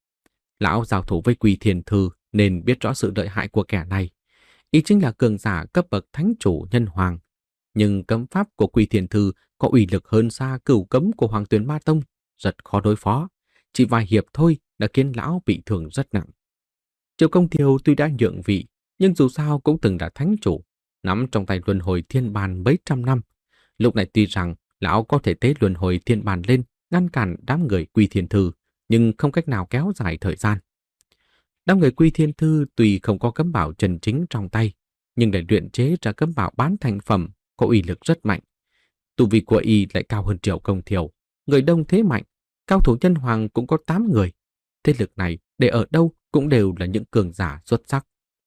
Lão giao thủ với Quy Thiên Thư nên biết rõ sự lợi hại của kẻ này. Ý chính là cường giả cấp bậc thánh chủ nhân hoàng. Nhưng cấm pháp của Quy Thiên Thư có uy lực hơn xa cửu cấm của Hoàng Tuyển Ma Tông, rất khó đối phó. Chỉ vài hiệp thôi đã khiến lão bị thương rất nặng. Triệu Công Thiều tuy đã nhượng vị, nhưng dù sao cũng từng là thánh chủ, nắm trong tay luân hồi thiên bàn mấy trăm năm. Lúc này tuy rằng lão có thể tế luân hồi thiên bàn lên ngăn cản đám người Quy Thiên Thư, nhưng không cách nào kéo dài thời gian. Đám người Quy Thiên Thư tuy không có cấm bảo chân chính trong tay, nhưng để luyện chế ra cấm bảo bán thành phẩm có uy lực rất mạnh. Tu vi của y lại cao hơn Triệu Công Thiều, người đông thế mạnh, cao thủ nhân hoàng cũng có tám người. Thế lực này để ở đâu cũng đều là những cường giả xuất sắc.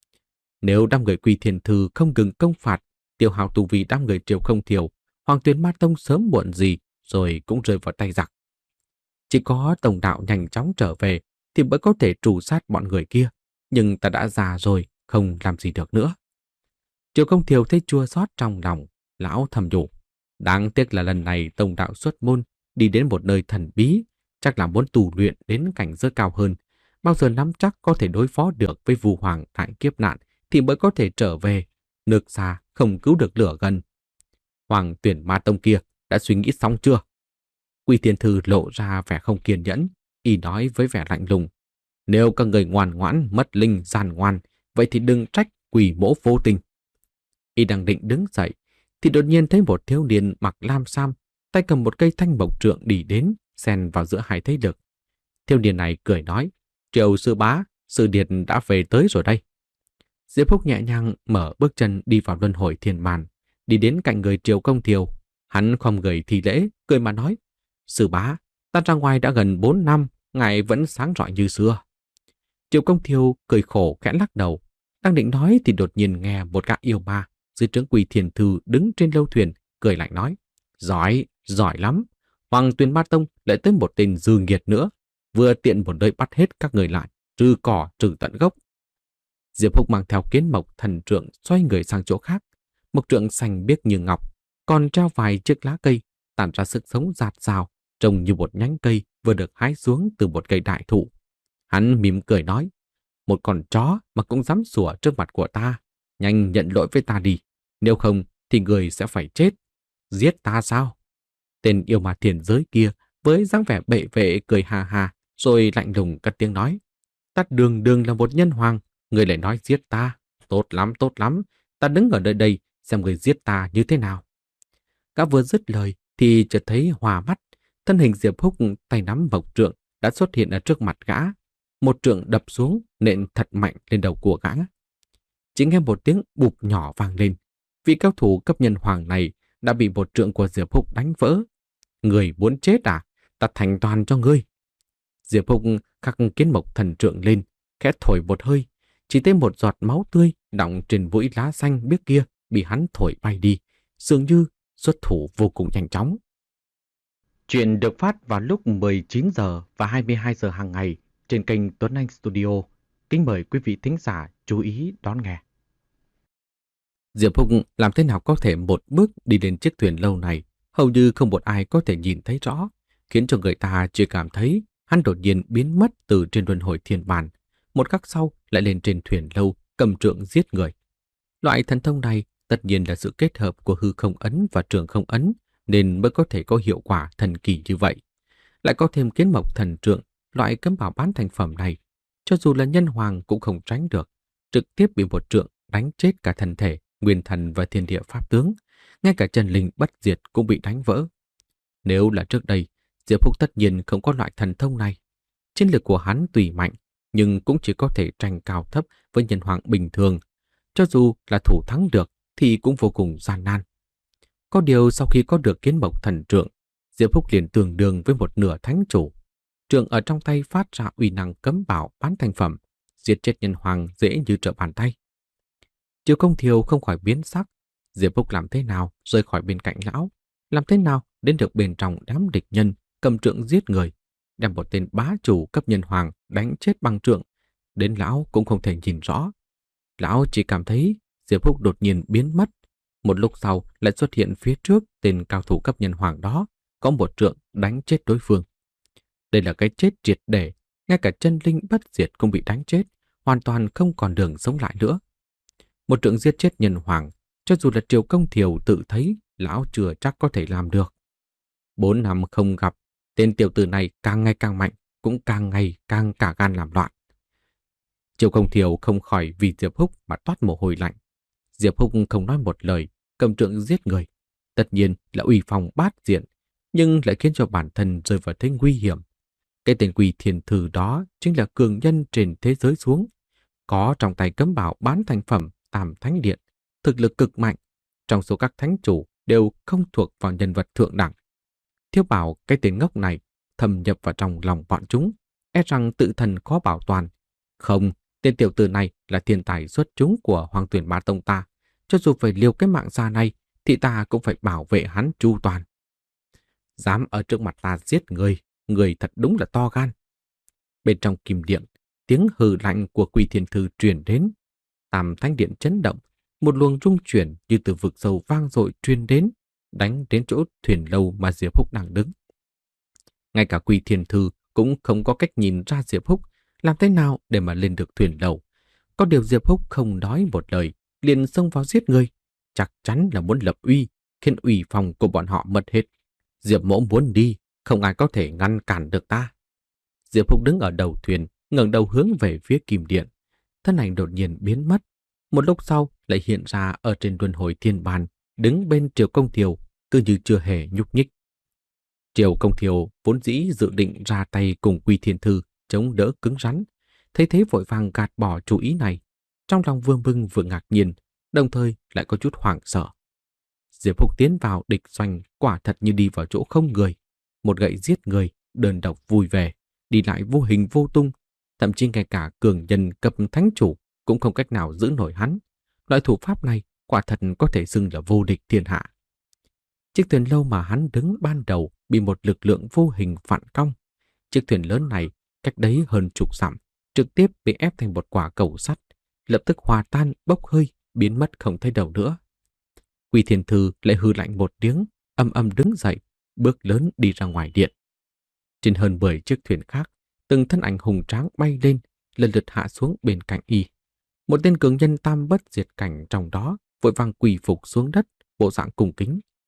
Nếu đám người Quy Thiên Thư không ngừng công phạt, tiêu hao tu vi đám người Triệu Công Thiều, Hoàng Tuyển Ma Tông sớm muộn gì rồi cũng rơi vào tay giặc. Chỉ có tổng đạo nhanh chóng trở về thì mới có thể trù sát bọn người kia, nhưng ta đã già rồi, không làm gì được nữa. Triệu Công Thiều thấy chua xót trong lòng, lão thầm nhủ. Đáng tiếc là lần này tổng đạo xuất môn, đi đến một nơi thần bí, chắc là muốn tu luyện đến cảnh giới cao hơn. Bao giờ nắm chắc có thể đối phó được với Vu Hoàng tại kiếp nạn thì mới có thể trở về. Nước xa không cứu được lửa gần. Hoàng Tuyển Ma Tông kia đã suy nghĩ xong chưa? Quy Thiên Thư lộ ra vẻ không kiên nhẫn, y nói với vẻ lạnh lùng. Nếu các người ngoan ngoãn, mất linh, gian ngoan, vậy thì đừng trách quỷ mỗ vô tình. Y đang định đứng dậy, thì đột nhiên thấy một thiếu niên mặc lam sam, tay cầm một cây thanh mộc trượng đi đến, xen vào giữa hai thế lực. Thiếu niên này cười nói, Triệu sư bá, sư điệt đã về tới rồi đây. Diệp Húc nhẹ nhàng mở bước chân đi vào luân hồi thiên màn, đi đến cạnh người Triệu Công Thiều. Hắn khom người thi lễ, cười mà nói, sư bá, ta ra ngoài đã gần bốn năm, ngài vẫn sáng rọi như xưa. Triệu Công Thiều cười khổ khẽ lắc đầu, đang định nói thì đột nhiên nghe một gã yêu ma dưới trướng Quy Thiên Thư đứng trên lâu thuyền, cười lạnh nói, giỏi, giỏi lắm. Hoàng Tuyền Ma Tông lại tới một tên dư nghiệt nữa, vừa tiện một nơi bắt hết các người lại, trừ cỏ trừ tận gốc. Diệp Húc mang theo kiến mộc thần trượng xoay người sang chỗ khác, mộc trượng xanh biếc như ngọc, còn treo vài chiếc lá cây tản ra sức sống rạt rào, trông như một nhánh cây vừa được hái xuống từ một cây đại thụ. Hắn mỉm cười nói, một con chó mà cũng dám sủa trước mặt của ta, nhanh nhận lỗi với ta đi, nếu không thì người sẽ phải chết. Giết ta sao? Tên yêu ma thiền giới kia với dáng vẻ bệ vệ cười hà hà, rồi lạnh lùng cất tiếng nói. Ta đường đường là một nhân hoàng, người lại nói giết ta. Tốt lắm, tốt lắm, ta đứng ở nơi đây xem người giết ta như thế nào. Gã vừa dứt lời thì chợt thấy hòa mắt, thân hình Diệp Húc tay nắm mộc trượng đã xuất hiện ở trước mặt gã. Một trượng đập xuống nện thật mạnh lên đầu của gã. Chỉ nghe một tiếng bụp nhỏ vang lên. Vị cao thủ cấp nhân hoàng này đã bị một trượng của Diệp Húc đánh vỡ. Người muốn chết à? Ta thành toàn cho ngươi. Diệp Húc khắc kiến mộc thần trượng lên, khẽ thổi một hơi. Chỉ thấy một giọt máu tươi đọng trên vũi lá xanh biếc kia bị hắn thổi bay đi, dường như xuất thủ vô cùng nhanh chóng. Chuyện được phát vào lúc mười chín giờ và hai mươi hai giờ hàng ngày trên kênh Tuấn Anh Studio. Kính mời quý vị thính giả chú ý đón nghe. Diệp Húc làm thế nào có thể một bước đi đến chiếc thuyền lâu này, hầu như không một ai có thể nhìn thấy rõ, khiến cho người ta chỉ cảm thấy hắn đột nhiên biến mất từ trên luân hồi thiên bàn, một khắc sau lại lên trên thuyền lâu cầm trượng giết người. Loại thần thông này tất nhiên là sự kết hợp của hư không ấn và trường không ấn, nên mới có thể có hiệu quả thần kỳ như vậy. Lại có thêm kiến mộc thần trượng, loại cấm bảo bán thành phẩm này, cho dù là nhân hoàng cũng không tránh được, trực tiếp bị một trượng đánh chết cả thân thể, nguyên thần và thiên địa pháp tướng, ngay cả chân linh bất diệt cũng bị đánh vỡ. Nếu là trước đây, Diệp Húc tất nhiên không có loại thần thông này. Chiến lực của hắn tùy mạnh, nhưng cũng chỉ có thể tranh cao thấp với nhân hoàng bình thường. Cho dù là thủ thắng được thì cũng vô cùng gian nan. Có điều sau khi có được kiến mộc thần trượng, Diệp Húc liền tương đương với một nửa thánh chủ. Trượng ở trong tay phát ra uy năng cấm bảo bán thành phẩm, giết chết nhân hoàng dễ như trở bàn tay. Triều Công Thiều không khỏi biến sắc. Diệp Húc làm thế nào rời khỏi bên cạnh lão, làm thế nào đến được bên trong đám địch nhân cầm trượng giết người, đem một tên bá chủ cấp nhân hoàng đánh chết bằng trượng, đến lão cũng không thể nhìn rõ. Lão chỉ cảm thấy Diệp Húc đột nhiên biến mất. Một lúc sau lại xuất hiện phía trước tên cao thủ cấp nhân hoàng đó, có một trượng đánh chết đối phương. Đây là cái chết triệt để, ngay cả chân linh bất diệt cũng bị đánh chết, hoàn toàn không còn đường sống lại nữa. Một trượng giết chết nhân hoàng, cho dù là Triều Công Thiều tự thấy, lão chưa chắc có thể làm được. Bốn năm không gặp, tên tiểu tử này càng ngày càng mạnh, cũng càng ngày càng cả gan làm loạn. Triều Công Thiều không khỏi vì Diệp Húc mà toát mồ hôi lạnh. Diệp Húc không nói một lời, cầm trượng giết người. Tất nhiên là uy phong bát diện, nhưng lại khiến cho bản thân rơi vào thế nguy hiểm. Cái tên Quỳ Thiên Thư đó chính là cường nhân trên thế giới xuống. Có trong tay cấm bảo bán thành phẩm Tam Thánh Điện, thực lực cực mạnh. Trong số các thánh chủ đều không thuộc vào nhân vật thượng đẳng. Thiếu bảo cái tên ngốc này thâm nhập vào trong lòng bọn chúng, e rằng tự thân khó bảo toàn. Không, tên tiểu tử này là thiên tài xuất chúng của Hoàng Tuyển Bá Tông ta. Cho dù phải liều cái mạng già này, thì ta cũng phải bảo vệ hắn chu toàn. Dám ở trước mặt ta giết người, người thật đúng là to gan. Bên trong kim điện, tiếng hừ lạnh của Quỳ Thiên Thư truyền đến. Tam Thánh Điện chấn động, một luồng rung chuyển như từ vực sâu vang dội truyền đến, đánh đến chỗ thuyền lâu mà Diệp Húc đang đứng. Ngay cả Quỳ Thiên Thư cũng không có cách nhìn ra Diệp Húc làm thế nào để mà lên được thuyền lâu. Có điều Diệp Húc không nói một lời, liền xông vào giết người, chắc chắn là muốn lập uy, khiến uy phong của bọn họ mất hết. Diệp Mỗ muốn đi, không ai có thể ngăn cản được ta. Diệp Húc đứng ở đầu thuyền, ngẩng đầu hướng về phía kim điện. Thân ảnh đột nhiên biến mất. Một lúc sau lại hiện ra ở trên luân hồi thiên bàn, đứng bên Triều Công Thiều, cứ như chưa hề nhúc nhích. Triều Công Thiều vốn dĩ dự định ra tay cùng Quỳ Thiên Thư chống đỡ cứng rắn, thấy thế vội vàng gạt bỏ chủ ý này, trong lòng vừa mừng vừa ngạc nhiên, đồng thời lại có chút hoảng sợ. Diệp Húc tiến vào địch doanh quả thật như đi vào chỗ không người, một gậy giết người, đơn độc vui vẻ, đi lại vô hình vô tung, thậm chí ngay cả cường nhân cấp thánh chủ cũng không cách nào giữ nổi hắn. Loại thủ pháp này quả thật có thể xưng là vô địch thiên hạ. Chiếc thuyền lâu mà hắn đứng ban đầu bị một lực lượng vô hình phản cong. Chiếc thuyền lớn này cách đấy hơn chục dặm, trực tiếp bị ép thành một quả cầu sắt, lập tức hòa tan bốc hơi, biến mất không thấy đâu nữa. Quỳ Thiên Thư lại hư lạnh một tiếng, âm âm đứng dậy, bước lớn đi ra ngoài điện. Trên hơn mười chiếc thuyền khác, từng thân ảnh hùng tráng bay lên, lần lượt hạ xuống bên cạnh y. Một tên cường nhân tam bất diệt cảnh trong đó vội vàng quỳ phục xuống đất, bộ dạng cung kính.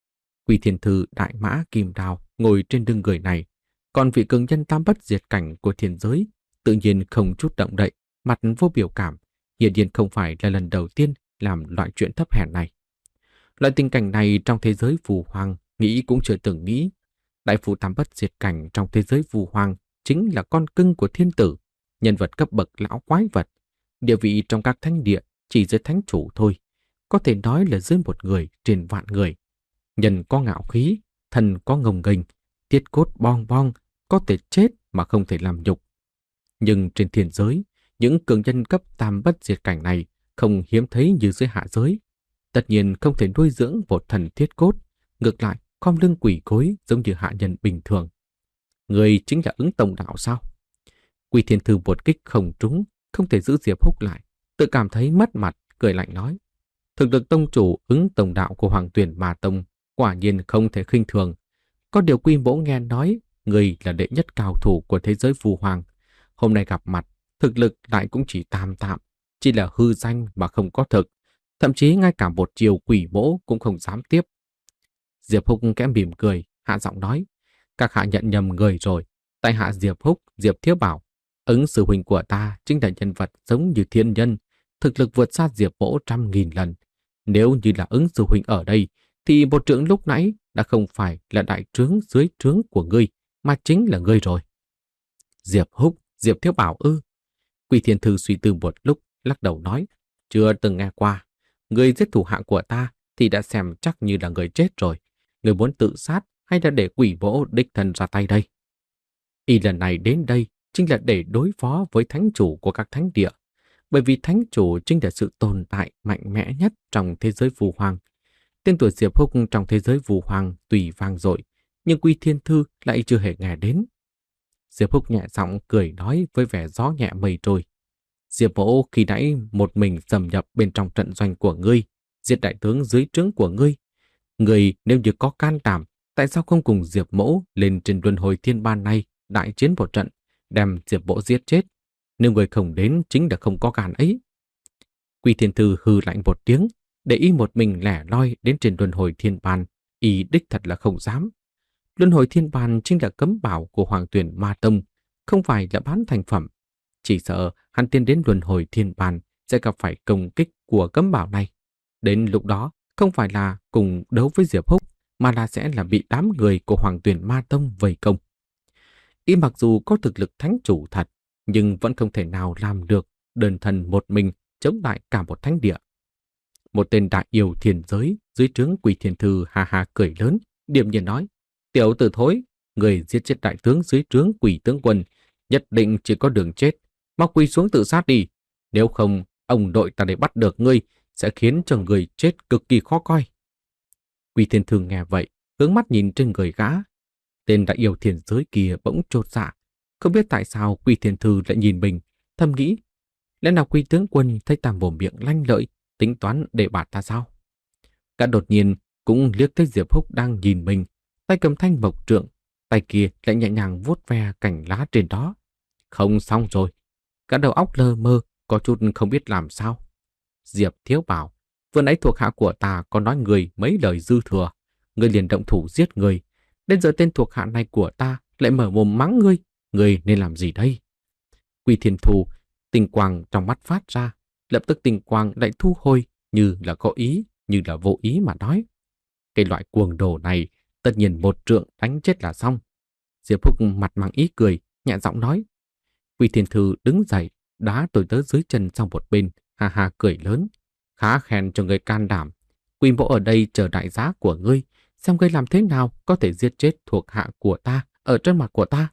Quỷ Thiên Thư đại mã kim đao ngồi trên lưng người này, còn vị cường nhân tam bất diệt cảnh của thiên giới tự nhiên không chút động đậy, mặt vô biểu cảm, hiển nhiên không phải là lần đầu tiên làm loại chuyện thấp hèn này. Loại tình cảnh này trong thế giới phù hoàng nghĩ cũng chưa từng nghĩ. Đại phù tam bất diệt cảnh trong thế giới phù hoàng chính là con cưng của thiên tử, nhân vật cấp bậc lão quái vật, địa vị trong các thánh địa chỉ dưới thánh chủ thôi, có thể nói là dưới một người trên vạn người. Nhân có ngạo khí, thần có ngông nghênh, tiết cốt bong bong, có thể chết mà không thể làm nhục. Nhưng trên thiên giới, những cường nhân cấp tam bất diệt cảnh này không hiếm thấy như dưới hạ giới. Tất nhiên không thể nuôi dưỡng một thần thiết cốt, ngược lại khom lưng quỳ gối giống như hạ nhân bình thường. Người chính là Ứng Tổng Đạo sao? Quỷ Thiên Thư một kích không trúng, không thể giữ Diệp Húc lại, tự cảm thấy mất mặt, cười lạnh nói: thực lực tông chủ Ứng Tổng Đạo của Hoàng Tuyển Ma Tông quả nhiên không thể khinh thường. Có điều Quy Mỗ nghe nói người là đệ nhất cao thủ của thế giới phù hoàng, hôm nay gặp mặt, thực lực lại cũng chỉ tạm tạm, chỉ là hư danh mà không có thực, thậm chí ngay cả một chiều Quỷ Mỗ cũng không dám tiếp. Diệp Húc kẽ mỉm cười, hạ giọng nói: các hạ nhận nhầm người rồi, tại hạ Diệp Húc, Diệp Thiếu Bảo, Ứng sư huynh của ta chính là nhân vật giống như thiên nhân, thực lực vượt xa Diệp Mỗ trăm nghìn lần. Nếu như là Ứng sư huynh ở đây, thì một trưởng lúc nãy đã không phải là đại trướng dưới trướng của ngươi, mà chính là ngươi rồi. Diệp Húc, Diệp Thiếu Bảo ư? Quỷ Thiên Thư suy tư một lúc, lắc đầu nói: chưa từng nghe qua. Người giết thủ hạ của ta thì đã xem chắc như là người chết rồi. Người muốn tự sát hay là để Quỷ Mỗ đích thân ra tay đây? Y lần này đến đây chính là để đối phó với thánh chủ của các thánh địa, bởi vì thánh chủ chính là sự tồn tại mạnh mẽ nhất trong thế giới phù hoàng. Tên tuổi Diệp Húc trong thế giới phù hoàng tùy vang dội, nhưng Quy Thiên Thư lại chưa hề nghe đến. Diệp Húc nhẹ giọng cười nói với vẻ gió nhẹ mây trôi: Diệp Mỗ khi nãy một mình xâm nhập bên trong trận doanh của ngươi, giết đại tướng dưới trướng của ngươi. Ngươi nếu như có can đảm, tại sao không cùng Diệp Mỗ lên trên luân hồi thiên ban này đại chiến một trận, đem Diệp Mỗ giết chết? Nếu người không đến chính là không có gan ấy. Quy Thiên Thư hừ lạnh một tiếng, để y một mình lẻ loi đến trên luân hồi thiên ban, y đích thật là không dám. Luân hồi thiên ban chính là cấm bảo của Hoàng Tuyển Ma Tông, không phải là bán thành phẩm. Chỉ sợ hắn tiến đến luân hồi thiên ban sẽ gặp phải công kích của cấm bảo này. Đến lúc đó không phải là cùng đấu với Diệp Húc, mà là sẽ là bị đám người của Hoàng Tuyển Ma Tông vây công. Y mặc dù có thực lực thánh chủ thật, nhưng vẫn không thể nào làm được đơn thân một mình chống lại cả một thánh địa. Một tên đại yêu thiên giới dưới trướng Quỷ Thiên Thư ha ha cười lớn, điềm nhiên nói: tiểu tử thối, người giết chết đại tướng dưới trướng Quỷ tướng quân, nhất định chỉ có đường chết, mau quỳ xuống tự sát đi. Nếu không, ông đội ta để bắt được ngươi sẽ khiến cho người chết cực kỳ khó coi. Quỷ Thiên Thư nghe vậy, hướng mắt nhìn trên người gã. Tên đại yêu thiên giới kia bỗng chột dạ, không biết tại sao Quỷ Thiên Thư lại nhìn mình, thầm nghĩ: lẽ nào Quỷ tướng quân thấy ta mồm miệng lanh lợi, tính toán để bạt ta sao? Gã đột nhiên cũng liếc thấy Diệp Húc đang nhìn mình, tay cầm thanh mộc trượng, tay kia lại nhẹ nhàng vuốt ve cành lá trên đó. Không xong rồi. Gã đầu óc lơ mơ, có chút không biết làm sao. Diệp Thiếu Bảo, vừa nãy thuộc hạ của ta có nói người mấy lời dư thừa, ngươi liền động thủ giết người. Đến giờ tên thuộc hạ này của ta lại mở mồm mắng ngươi, ngươi nên làm gì đây? Quy Thiên Thù, tinh quang trong mắt phát ra, lập tức tinh quang lại thu hồi, như là có ý, như là vô ý mà nói: cái loại cuồng đồ này, tất nhiên một trượng đánh chết là xong. Diệp Húc mặt mang ý cười, nhẹ giọng nói. Quy Thiên Thư đứng dậy, đá tôi tớ dưới chân sang một bên, ha ha cười lớn: khá khen cho người can đảm. Quy Mỗ ở đây chờ đại giá của ngươi, xem ngươi làm thế nào có thể giết chết thuộc hạ của ta ở trên mặt của ta.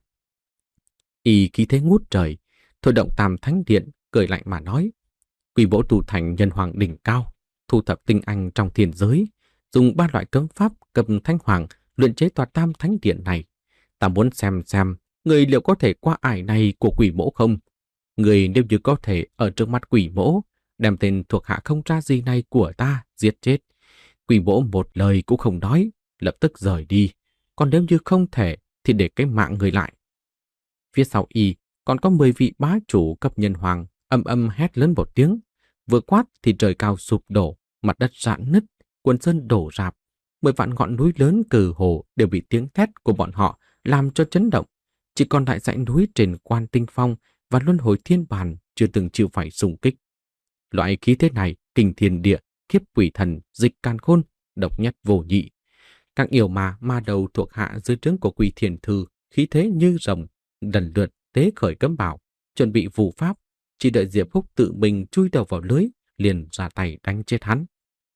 Y khí thế ngút trời, thôi động Tam Thánh Điện, cười lạnh mà nói: Quy Mỗ tu thành nhân hoàng đỉnh cao, thu thập tinh anh trong thiên giới, dùng ba loại cấm pháp cầm thanh hoàng luyện chế tòa Tam Thánh Điện này. Ta muốn xem xem người liệu có thể qua ải này của Quỷ Mỗ không? Người nếu như có thể ở trước mặt Quỷ Mỗ đem tên thuộc hạ không ra gì này của ta giết chết, Quỷ Mỗ một lời cũng không nói, lập tức rời đi. Còn nếu như không thể thì để cái mạng người lại. Phía sau y còn có mười vị bá chủ cấp nhân hoàng âm âm hét lớn một tiếng. Vừa quát thì trời cao sụp đổ, mặt đất rạn nứt, quần sơn đổ rạp. mười vạn ngọn núi lớn cử hồ đều bị tiếng thét của bọn họ làm cho chấn động. Chỉ còn lại dãy núi trên Quan Tinh Phong và Luân Hồi Thiên Bàn chưa từng chịu phải xung kích. Loại khí thế này, kinh thiên địa, kiếp quỷ thần, dịch càn khôn, độc nhất vô nhị. Các yêu ma ma đầu thuộc hạ dưới trướng của Quỷ Thiền Thư, khí thế như rồng, lần lượt tế khởi cấm bảo, chuẩn bị phù pháp, chỉ đợi Diệp Húc tự mình chui đầu vào lưới, liền ra tay đánh chết hắn.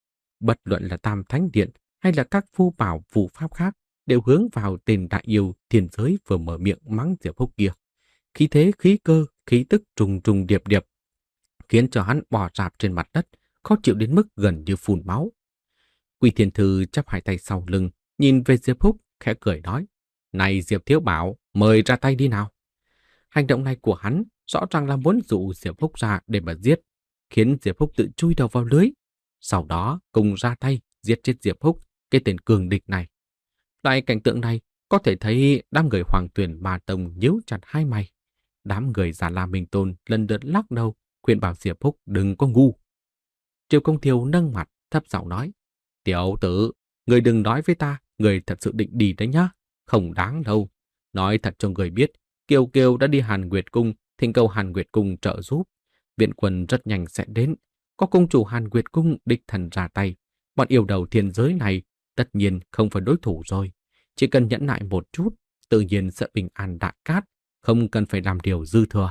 Bất luận là Tam Thánh Điện hay là các phù bảo phù pháp khác, đều hướng vào tên đại yêu thiên giới vừa mở miệng mắng Diệp Húc kia. Khí thế, khí cơ, khí tức trùng trùng điệp điệp, khiến cho hắn bò rạp trên mặt đất, khó chịu đến mức gần như phun máu. Quỷ Thiên Thư chắp hai tay sau lưng, nhìn về Diệp Húc, khẽ cười nói: "Này Diệp Thiếu Bảo, mời ra tay đi nào." Hành động này của hắn rõ ràng là muốn dụ Diệp Húc ra để mà giết, khiến Diệp Húc tự chui đầu vào lưới. Sau đó cùng ra tay giết chết Diệp Húc, cái tên cường địch này. Tại cảnh tượng này, có thể thấy đám người Hoàng Tuyền Ma Tông nhíu chặt hai mày. Đám người Già La Minh Tôn lần lượt lắc đầu, khuyên bảo Diệp Húc đừng có ngu. Triều Công Thiêu nâng mặt, thấp giọng nói: "Tiểu tử, người đừng nói với ta, người thật sự định đi đấy nhá. Không đáng đâu. Nói thật cho người biết, Kiều Kiều đã đi Hàn Nguyệt Cung, thỉnh cầu Hàn Nguyệt Cung trợ giúp. Viện quân rất nhanh sẽ đến. Có công chủ Hàn Nguyệt Cung đích thần ra tay. Bọn yêu đầu thiên giới này tất nhiên không phải đối thủ rồi. Chỉ cần nhẫn nại một chút, tự nhiên sẽ bình an đại cát, không cần phải làm điều dư thừa."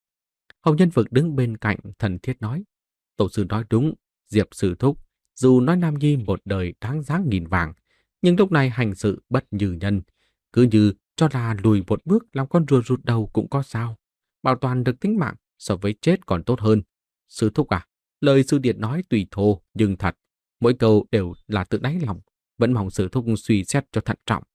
Hồng Nhân Vực đứng bên cạnh thần thiết nói: "Tổ sư nói đúng, Diệp Sư Thúc, dù nói Nam Nhi một đời đáng giá nghìn vàng, nhưng lúc này hành sự bất như nhân, cứ như cho là lùi một bước làm con rùa rụt đầu cũng có sao. Bảo toàn được tính mạng so với chết còn tốt hơn. Sư Thúc à, lời sư điện nói tùy thô nhưng thật, mỗi câu đều là tự đáy lòng, vẫn mong Sư Thúc suy xét cho thận trọng."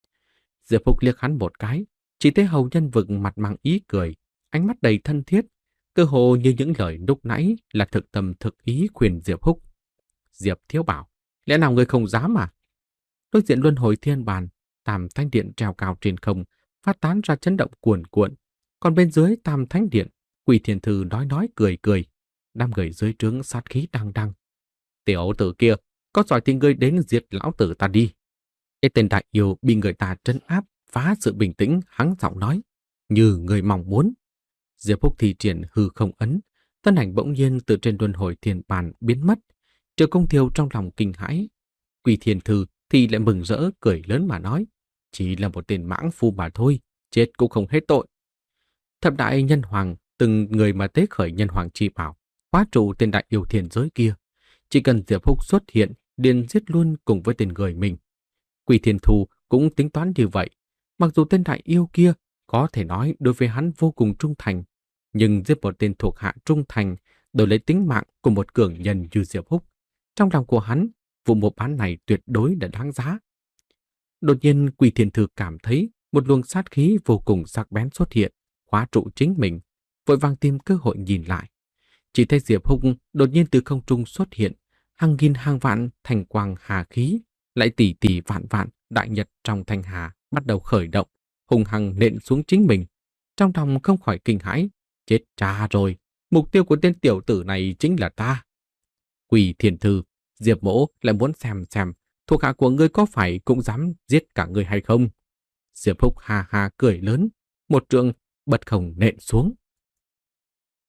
Diệp Húc liếc hắn một cái, chỉ thấy Hầu Nhân Vực mặt mang ý cười, ánh mắt đầy thân thiết, cơ hồ như những lời lúc nãy là thực tâm thực ý khuyên Diệp Húc. "Diệp Thiếu Bảo, lẽ nào ngươi không dám à?" Đối diện Luân Hồi Thiên Bàn, Tam Thánh Điện treo cao trên không, phát tán ra chấn động cuồn cuộn. Còn bên dưới Tam Thánh Điện, Quỷ Thiên Thư nói nói cười cười, đám người dưới trướng sát khí đằng đằng. "Tiểu tử kia, có giỏi thì ngươi đến diệt lão tử ta đi." Cái tên đại yêu bị người ta trấn áp, phá sự bình tĩnh, hắng giọng nói: "Như người mong muốn." Diệp Húc thi triển hư không ấn, thân ảnh bỗng nhiên từ trên Luân Hồi Thiên Bàn biến mất. Triều Công Thiêu trong lòng kinh hãi. Quỷ Thiên Thư thì lại mừng rỡ cười lớn mà nói: "Chỉ là một tên mãng phu mà thôi, chết cũng không hết tội." Thập đại nhân hoàng từng người mà tế khởi nhân hoàng chi bảo, hóa trụ tên đại yêu thiên giới kia. Chỉ cần Diệp Húc xuất hiện, liền giết luôn cùng với tên người mình. Quỷ Thiên Thu cũng tính toán như vậy. Mặc dù tên đại yêu kia có thể nói đối với hắn vô cùng trung thành, nhưng giết một tên thuộc hạ trung thành đổi lấy tính mạng của một cường nhân như Diệp Húc, trong lòng của hắn, vụ mua bán này tuyệt đối là đáng giá. Đột nhiên Quỷ Thiên Thư cảm thấy một luồng sát khí vô cùng sắc bén xuất hiện, khóa trụ chính mình, vội vàng tìm cơ hội nhìn lại. Chỉ thấy Diệp Húc đột nhiên từ không trung xuất hiện, hàng nghìn hàng vạn thành quang hà khí, lại tỷ tỷ vạn vạn đại nhật trong thanh hà bắt đầu khởi động, hùng hăng nện xuống chính mình. Trong lòng không khỏi kinh hãi, chết cha rồi, mục tiêu của tên tiểu tử này chính là ta. Quỷ Thiên Thư, Diệp Mỗ lại muốn xem xem thuộc hạ của ngươi có phải cũng dám giết cả ngươi hay không. Diệp Húc ha ha cười lớn, một trượng bật không nện xuống.